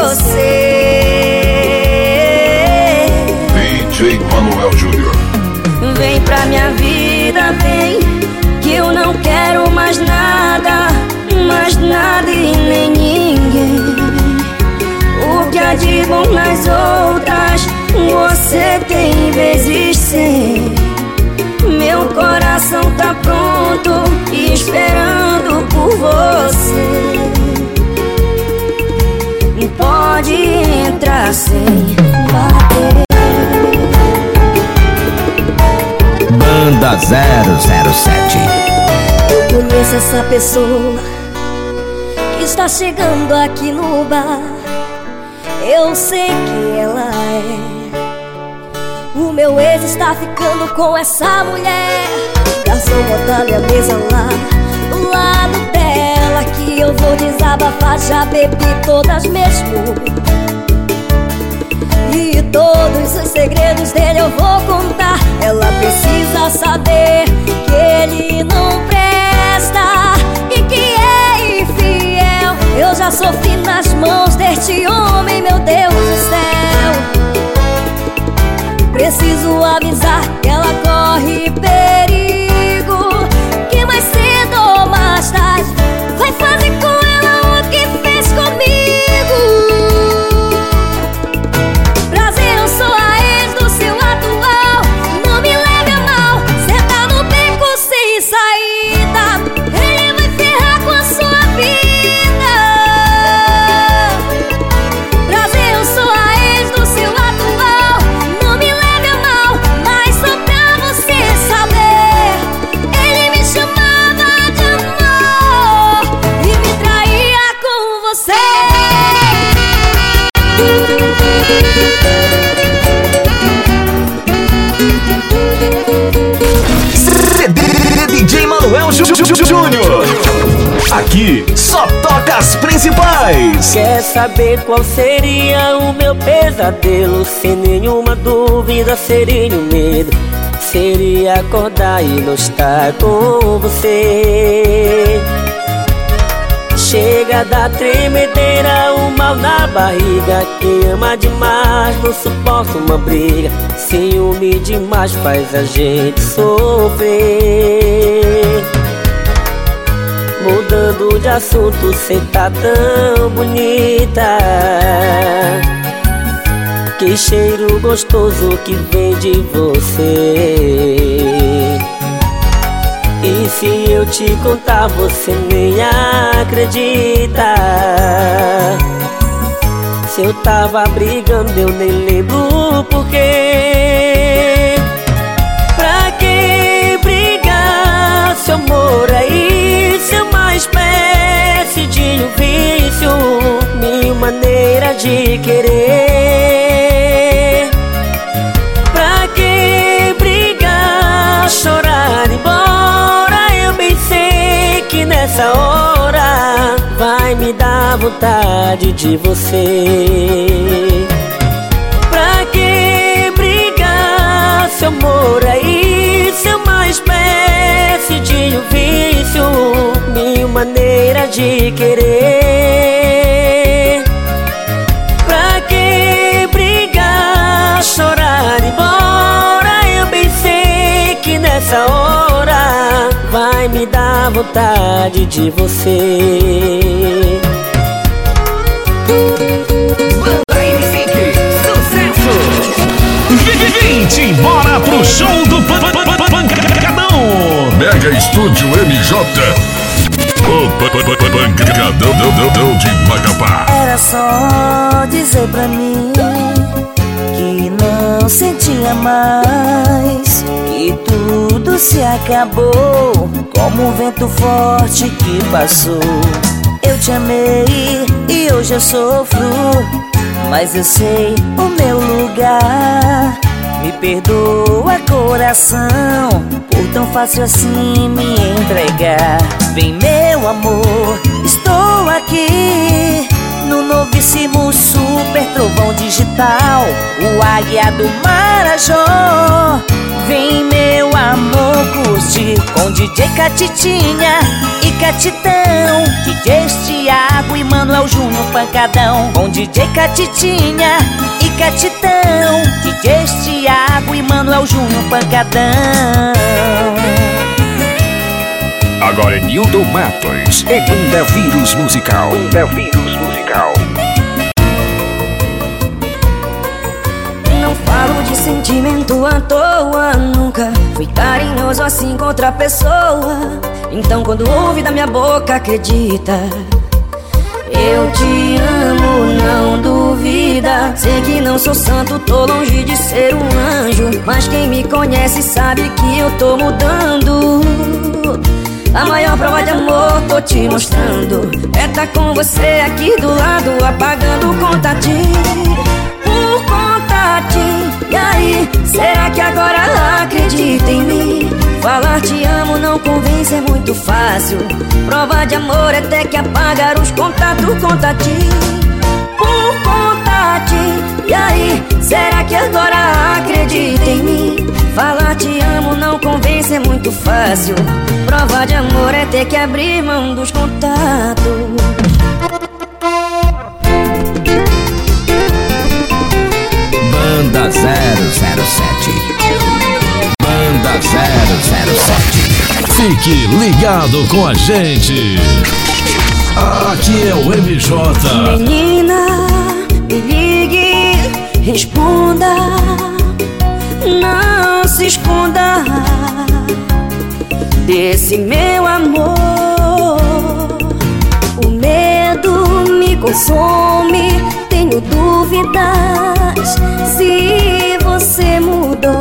você. DJ Manuel Júnior. Vem pra minha vida, vem, que eu não quero mais nada e nem ninguém. O que há de bom nas outras, você tem vezes 100. Meu coração tá pronto e esperando por você. Pode entrar sem bater. Banda 007. Eu conheço essa pessoa que está chegando aqui no bar. Eu sei que ela é. O meu ex está ficando com essa mulher. Garçom, bota minha mesa lá do lado dela, que eu vou desabafar. Já bebi todas mesmo, e todos os segredos dele eu vou contar. Ela precisa saber que ele não presta e que é infiel. Eu já sofri nas mãos deste homem, meu Deus do céu. Preciso avisar que ela corre perigo, que mais cedo ou mais tarde vai fazer com ela o que fez comigo. Prazer, eu sou a ex do seu atual. Não me leve a mal, cê tá no beco sem saída. Ele vai ferrar com a sua vida. Prazer, eu sou a ex do seu atual. Não me leve a mal, mas só pra você saber, ele me chamava de amor e me traía com você. CD DJ Manuel Júnior. Aqui só toca das principais. Quer saber qual seria o meu pesadelo? Sem nenhuma dúvida seria o medo. Seria acordar e não estar com você. Chega da tremedeira, o mal na barriga. Quem ama demais não suporta uma briga. Ciúme demais faz a gente sofrer. Mudando de assunto, cê tá tão bonita. Que cheiro gostoso que vem de você. E se eu te contar, você nem acredita. Se eu tava brigando, eu nem lembro porquê. Pra que brigar? Seu amor é isso, é uma espécie de um vício, minha maneira de querer. Pra que brigar, chorar, embora? Eu bem sei que nessa hora vai me dar vontade de você. Pra que brigar? Seu amor é isso, é uma espécie de um vício, minha maneira de querer. Pra que brigar, chorar, embora? Eu bem sei que nessa hora vai me dar vontade de você. Vinte embora pro show do Pancadão. Mega Estúdio MJ. O Pancadão de Macapá. Era só dizer pra mim que não sentia mais, que tudo se acabou como um vento forte que passou. Eu te amei e hoje eu sofro, mas eu sei o meu lugar. Me perdoa, coração, por tão fácil assim me entregar. Vem, meu amor, estou aqui no novíssimo Super Trovão Digital, o Águia do Marajó. Vem, meu amor, curtir com DJ Catitinha e Catitão, DJ Thiago e Manuel Júnior Pancadão. Com DJ Catitinha e Catitão, DJ Thiago e Manuel Júnior Pancadão. Agora é Nildo Matos e Banda Vírus Musical. Banda Vírus Musical. Não falo de sentimento à toa, nunca fui carinhoso assim com outra pessoa. Então quando ouve da minha boca, acredita. Eu te amo, não duvida. Sei que não sou santo, tô longe de ser um anjo, mas quem me conhece sabe que eu tô mudando. A maior prova de amor tô te mostrando é tá com você aqui do lado, apagando o contatinho por contatinho. E aí, será que agora acredita em mim? Falar te amo não convence, é muito fácil. Prova de amor é ter que apagar os contatos, contatinho por contatinho. E aí, será que agora acredita em mim? Falar te amo não convence, é muito fácil. Prova de amor é ter que abrir mão dos contatos. Banda 007. Banda 007. Fique ligado com a gente. Aqui é o MJ. Menina, me ligue, responda, não se esconda desse meu amor. O medo me consome, tenho dúvidas se você mudou.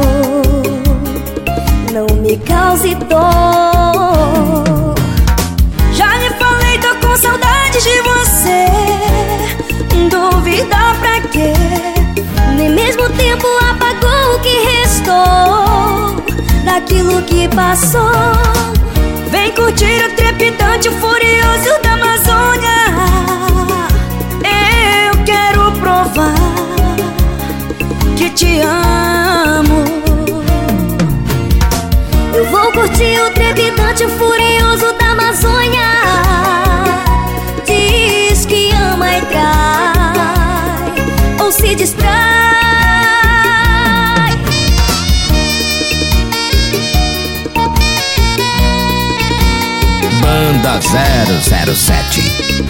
Não me cause dor. Já lhe falei, tô com saudade de você. Duvidar pra quê? Nem mesmo tempo apagou o que restou daquilo que passou. Vem curtir o trepidante, o furioso da Amazônia. Eu vou curtir o trepidante, o furioso da Amazônia. Diz que ama e trai, ou se distrai. Banda 007.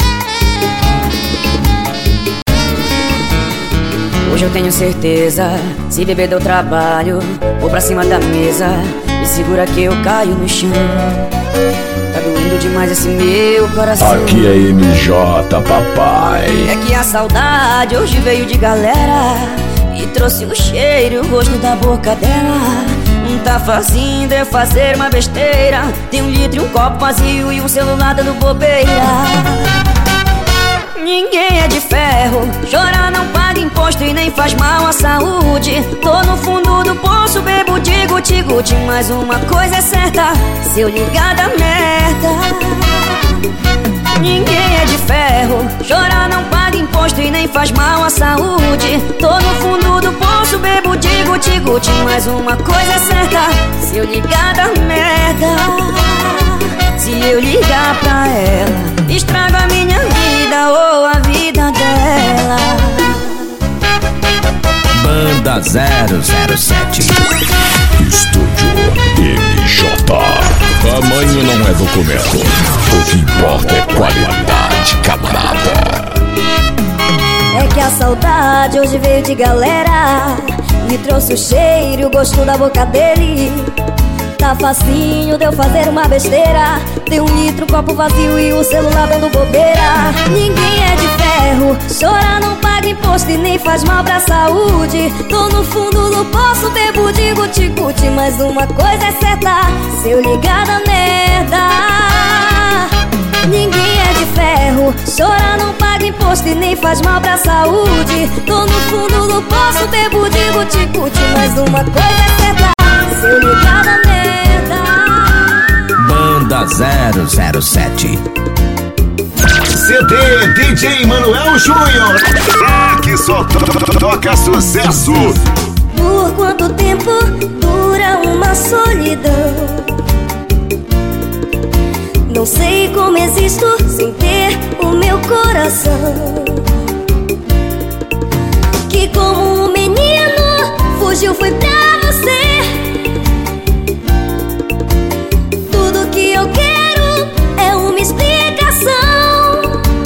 Hoje eu tenho certeza, se beber deu trabalho, vou pra cima da mesa e segura que eu caio no chão. Tá doendo demais esse meu coração. Aqui é MJ, papai. É que a saudade hoje veio de galera e trouxe o cheiro e o gosto da boca dela. Não tá fazendo eu fazer uma besteira. Tem 1 litro e um copo vazio e um celular dando bobeira. Ninguém é de ferro, chorar não paga imposto e nem faz mal à saúde. Tô no fundo do poço, bebo de guti-guti, mas uma coisa é certa, se eu ligar da merda. Ninguém é de ferro, chorar não paga imposto e nem faz mal à saúde. Tô no fundo do poço, bebo de guti-guti, mas uma coisa é certa, se eu ligar da merda. Se eu ligar pra ela, estrago a minha vida ou a vida dela. Banda 007. Estúdio MJ. Tamanho não é documento, o que importa é qualidade, camarada. É que a saudade hoje veio de galera e trouxe o cheiro e o gosto da boca dele. Tá facinho de eu fazer uma besteira. Tem 1 litro, copo vazio e o celular dando bobeira. Ninguém é de ferro, chorar não paga imposto e nem faz mal pra saúde. Tô no fundo do poço, bebo de guti-guti, mas uma coisa é certa, se eu ligar da merda. Ninguém é de ferro, chorar não paga imposto e nem faz mal pra saúde. Tô no fundo do poço, bebo de guti-guti, mas uma coisa é certa, se eu ligar da merda. Banda 007. CD DJ Manuel Júnior. Que só toca sucesso. Por quanto tempo dura uma solidão? Não sei como existo sem ter o meu coração, que como um menino fugiu foi pra você. Tudo que eu quero é uma explicação,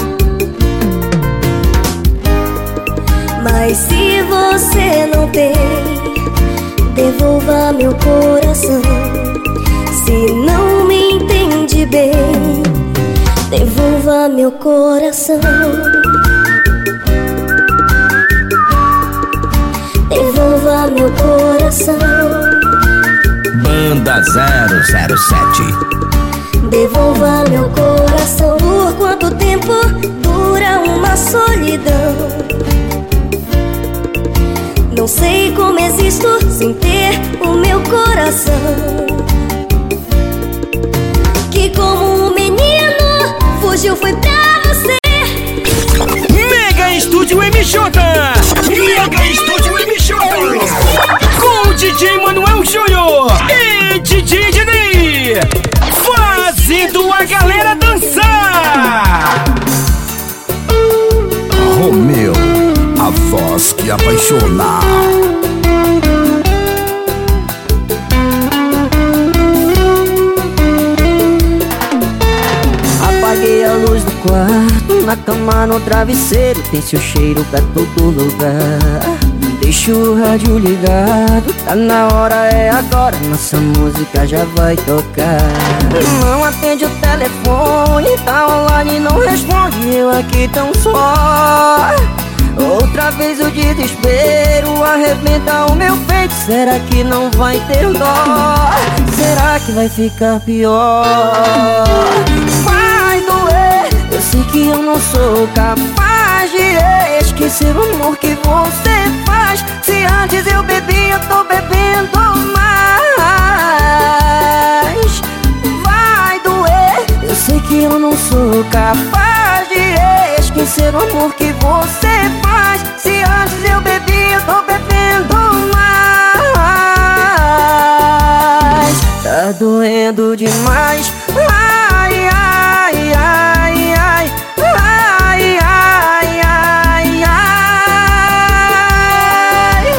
mas se você não tem, devolva meu coração. Se não me entende bem, devolva meu coração. Devolva meu coração. Banda 007. Devolva meu coração. Por quanto tempo dura uma solidão? Não sei como existo sem ter o meu coração, que como um menino fugiu foi pra você. Mega Estúdio MJ. Mega Estúdio MJ. Com o DJ Manuel Júnior e DJ Dinei, fazendo a galera dançar. Romeu, a voz que apaixona. Apaguei a luz do quarto, na cama, no travesseiro, tem seu cheiro pra todo lugar. Deixa o rádio ligado, tá na hora, é agora, nossa música já vai tocar. Não atende o telefone, tá online e não responde, eu aqui tão só. Outra vez o desespero arrebenta o meu peito. Será que não vai ter dó? Será que vai ficar pior? Vai doer, eu sei que eu não sou capaz de esquecer o amor que você faz. Se antes eu bebi, eu tô bebendo mais. Vai doer, eu sei que eu não sou capaz de esquecer o amor que você faz. Se antes eu bebi, eu tô bebendo mais. Tá Tá doendo demais. Ai, ai, ai, ai. Ai, ai, ai, ai.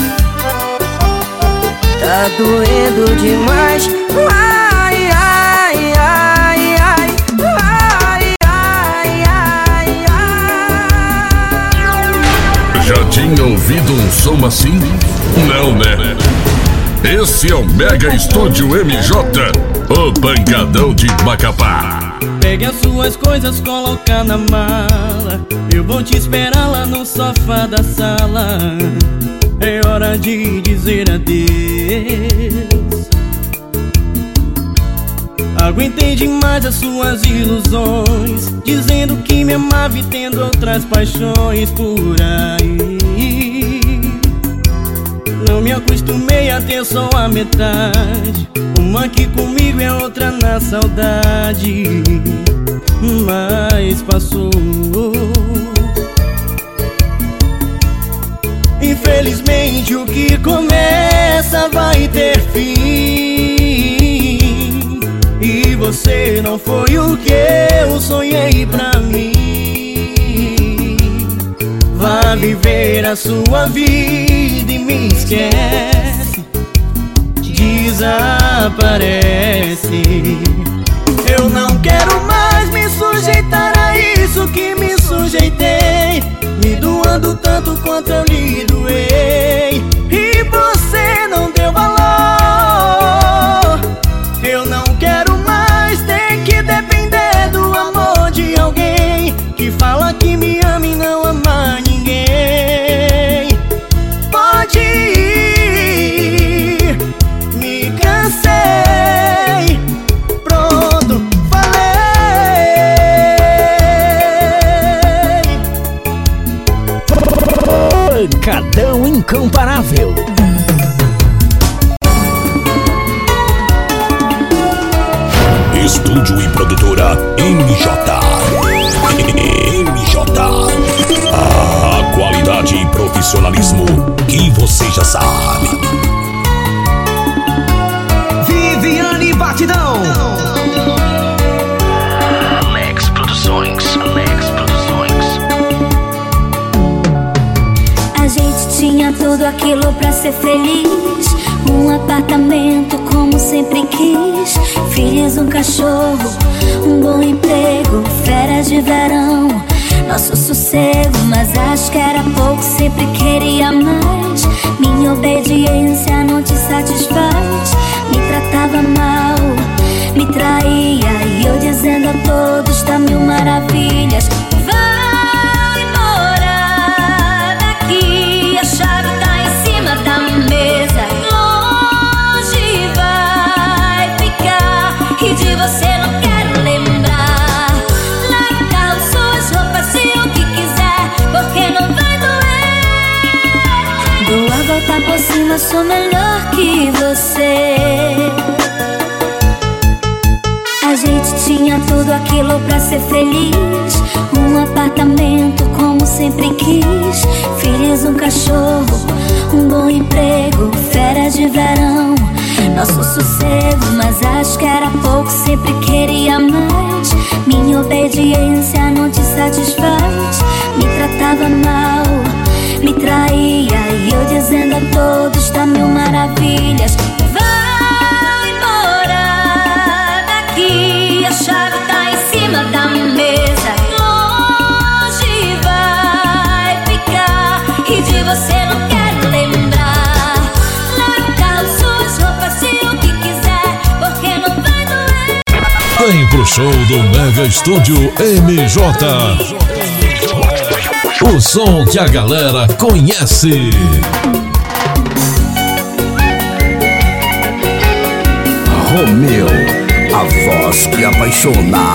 Tá doendo demais. Ai, ai, ai, ai. Ai, ai, ai, ai. Já tinha ouvido um som assim? Não, né? Esse é o Mega Estúdio MJ, o pancadão de Macapá. Pegue as suas coisas, coloca na mala. Eu vou te esperar lá no sofá da sala. É hora de dizer adeus. Aguentei demais as suas ilusões, dizendo que me amava e tendo outras paixões por aí. Não me acostumei a ter só a metade, uma aqui comigo e a outra na saudade. Mas passou. Infelizmente o que começa vai ter fim, e você não foi o que eu sonhei pra mim. Vá viver a sua vida e me esquece, desaparece. Eu não quero mais me sujeitar a isso que me sujeitei, me doando tanto quanto eu lhe doei, e você não deu valor. Eu não quero mais ter que depender do amor de alguém que fala que me ama e não ama ninguém. Pode ir, me cansei. Pronto, falei. Pancadão incomparável. Estúdio e produtora MJ. MJ. A qualidade e profissionalismo que você já sabe. Viviane Batidão. Alex Produções. A gente tinha tudo aquilo pra ser feliz, um apartamento como sempre quis, filhos, um cachorro, um bom emprego, férias de verão, nosso sossego. Mas acho que era pouco, sempre queria mais. Minha obediência não te satisfaz. Me tratava mal, me traía, e eu dizendo a todos tá mil maravilhas. Vai embora daqui, a chave tá em cima da mesa. Longe vai ficar, e de você não quero lembrar. Larga suas roupas e o que quiser, porque não vai doer. Dou a volta por cima, sou melhor que você. A gente tinha tudo aquilo pra ser feliz, um apartamento como sempre quis, filhos, um cachorro, um bom emprego, férias de verão, nosso sossego. Mas acho que era pouco, sempre queria mais. Minha obediência não te satisfaz. Me tratava mal, me traía, e eu dizendo a todos tá mil maravilhas. Vai embora daqui, a chave tá em cima da mesa. Longe vai ficar, e de você não quero lembrar. Larga suas roupas e o que quiser, porque não vai doer. Vem pro show do Mega Estúdio MJ. O som que a galera conhece. Romeu, a voz que apaixona.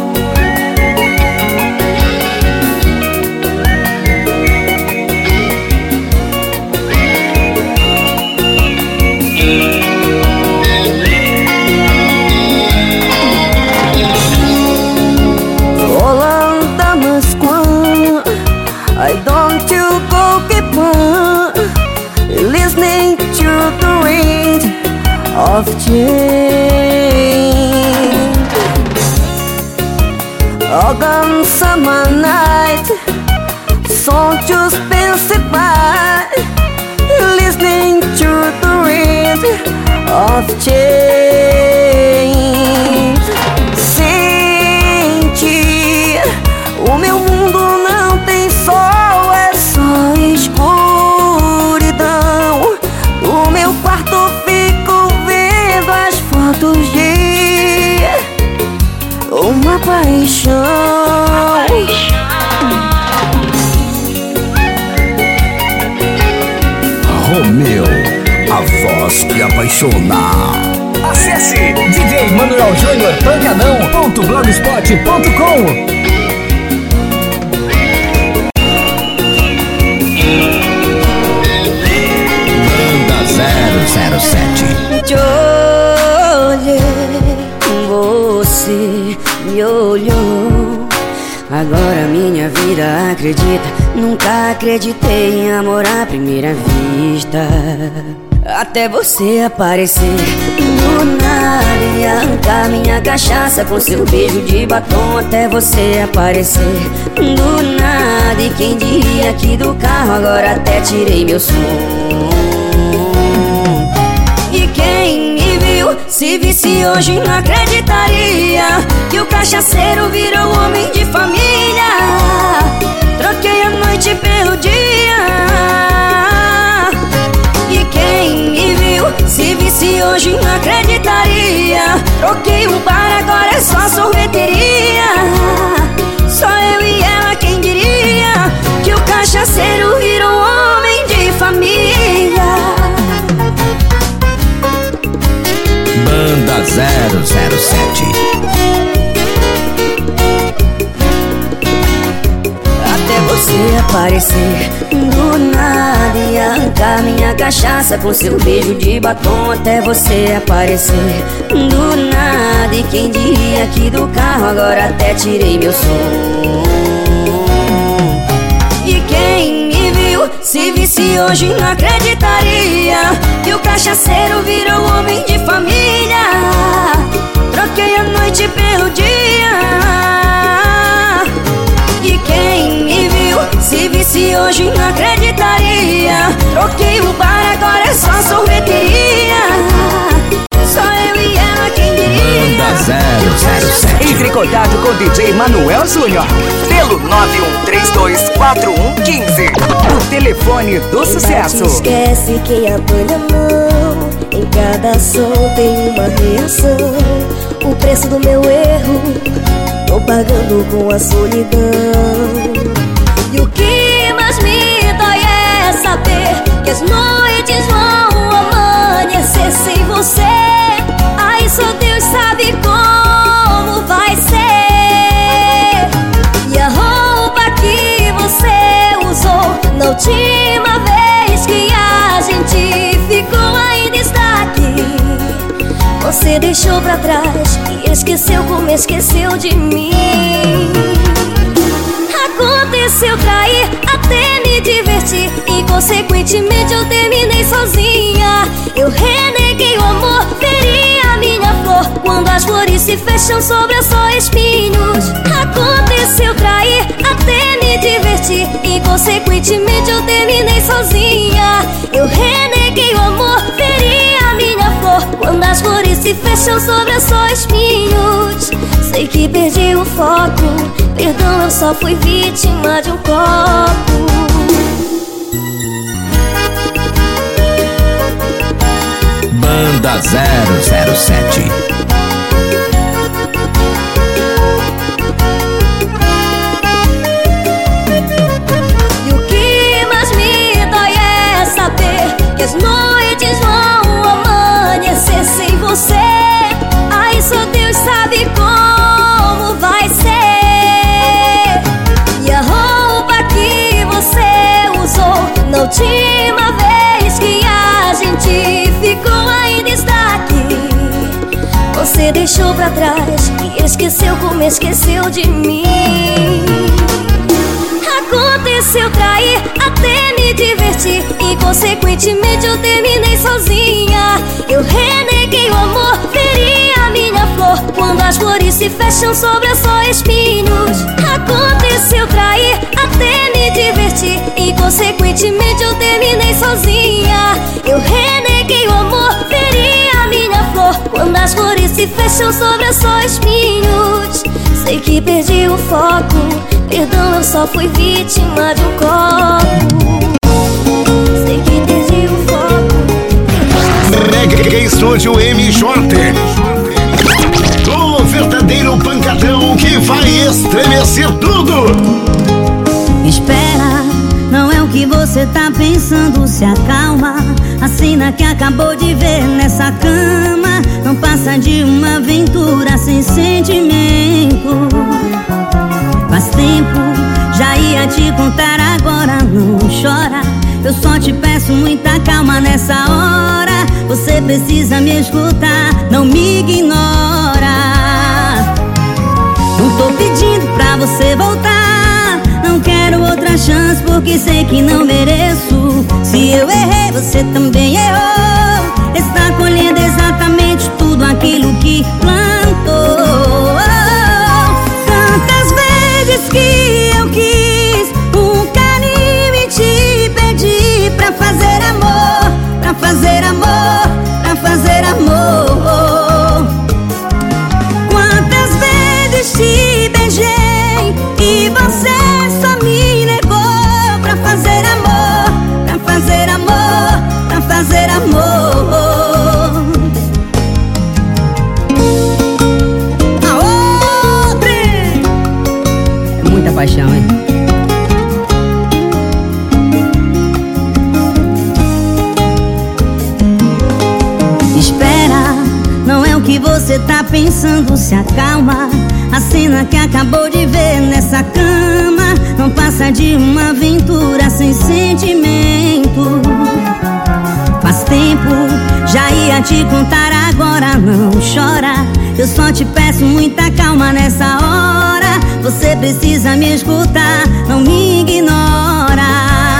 I don't you go keep on listening to the wind of change. one summer night, song just passed by, listening to the wind of change. Sente, o meu mundo não tem sol, é só escuridão. No meu quarto fico vendo as fotos de uma paixão. Romeu, a voz que apaixona. Acesse DJ Manuel Júnior Pancadão.blogspot.com. Banda 007. Te olhei, você me olhou. Agora minha vida acredita. Nunca acreditei em amor à primeira vista, até você aparecer do nada e arrancar minha cachaça com seu beijo de batom. Até você aparecer do nada, e quem diria que do carro agora até tirei meu som. E quem me viu, se visse hoje não acreditaria que o cachaceiro virou homem de família. Troquei a noite pelo dia. E quem me viu, se visse hoje não acreditaria. Troquei o bar, agora é só sorveteria. Só eu e ela, quem diria que o cachaceiro virou homem de família. Banda 007. Você aparecer do nada e arrancar minha cachaça com seu beijo de batom. Até você aparecer do nada, e quem diria que do carro agora até tirei meu som. E quem me viu, se visse hoje não acreditaria que o cachaceiro virou homem de família. Troquei a noite pelo dia. E quem me viu, se visse hoje não acreditaria. Troquei o bar, agora é só sorveteria. Só eu e ela, quem diria. Banda 007. Entre em contato com o DJ Manuel Júnior pelo 91324115. O telefone do sucesso. Esquece quem apanha a mão. Em cada som tem uma reação. O preço do meu erro tô pagando com a solidão. E o que mais me dói é saber que as noites vão amanhecer sem você. Aí só Deus sabe como vai ser. E a roupa que você usou na última vez que a gente ficou ainda está aqui. Você deixou pra trás e esqueceu como esqueceu de mim. Aconteceu trair até me divertir, e consequentemente eu terminei sozinha. Eu reneguei o amor, feri a minha flor. Quando as flores se fecham, sobra só espinhos. Aconteceu trair até me divertir, e consequentemente eu terminei sozinha. Eu reneguei o amor, feri a minha flor. Quando as flores se fecham, sobra só espinhos. Sei que perdi o foco, perdão, eu só fui vítima de um copo. Banda 007. E o que mais me dói é saber que as noites vão amanhecer sem você. Aí só Deus sabe como vai ser. E a roupa que você usou na última vez que a gente ficou ainda está aqui. Você deixou pra trás e esqueceu como esqueceu de mim. Aconteceu trair até me divertir, e consequentemente eu terminei sozinha. Eu reneguei o amor, feri a minha flor. Quando as flores se fecham, sobra só espinhos. se fecham sobre os seus espinhos. Sei que perdi o foco, perdão, eu só fui vítima de um copo. Sei que perdi o foco. Mega Estúdio MJ, o verdadeiro pancadão que vai estremecer tudo. Espera, não é o que você tá pensando, se acalma. A cena que acabou de ver nessa cama não passa de uma aventura sem sentimento. Faz tempo, já ia te contar, agora não chora. Eu só te peço muita calma nessa hora. Você precisa me escutar, não me ignora. Não tô pedindo pra você voltar, não quero outra chance porque sei que não mereço. Se eu errei, você também errou. Está colhendo exatamente tudo aquilo que plantou. Tantas vezes que eu quis um carinho e te pedi pra fazer amor, pra fazer amor, pra fazer amor. Quantas vezes te beijei e você só me negou. Pra fazer amor, pra fazer amor, pra fazer amor. A outra é muita paixão, hein? Espera, não é o que você tá pensando, se acalma. A cena que acabou de ver nessa cama não passa de uma aventura sem sentimento. Faz tempo, já ia te contar, agora não chora. Eu só te peço muita calma nessa hora. Você precisa me escutar, não me ignora.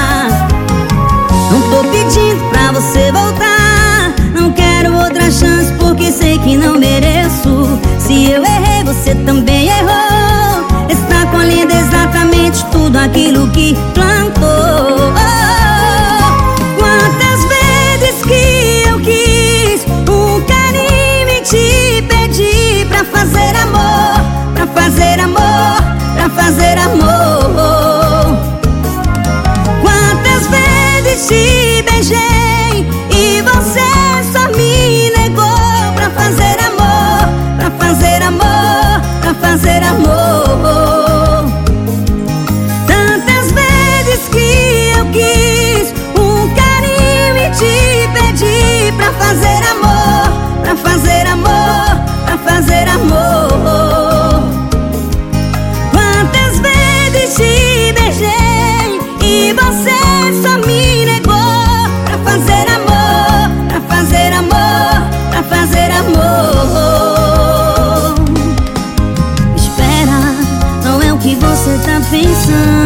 Não tô pedindo pra você voltar, não quero outra chance porque sei que não mereço. Se eu errei, você também errou. Está colhendo exatamente tudo aquilo que plantou. Quantas vezes que eu quis um carinho e te pedi pra fazer amor, pra fazer amor, pra fazer amor. Quantas vezes te beijei e você só me negou. Pra fazer amor, pra fazer amor, pra fazer amor. Tantas vezes que eu quis um carinho e te pedi pra fazer amor, pra fazer amor, pra fazer amor. Quantas vezes te beijei e você só me negou. Pra fazer amor, pra fazer amor, pra fazer amor. Espera, não é o que você tá pensando.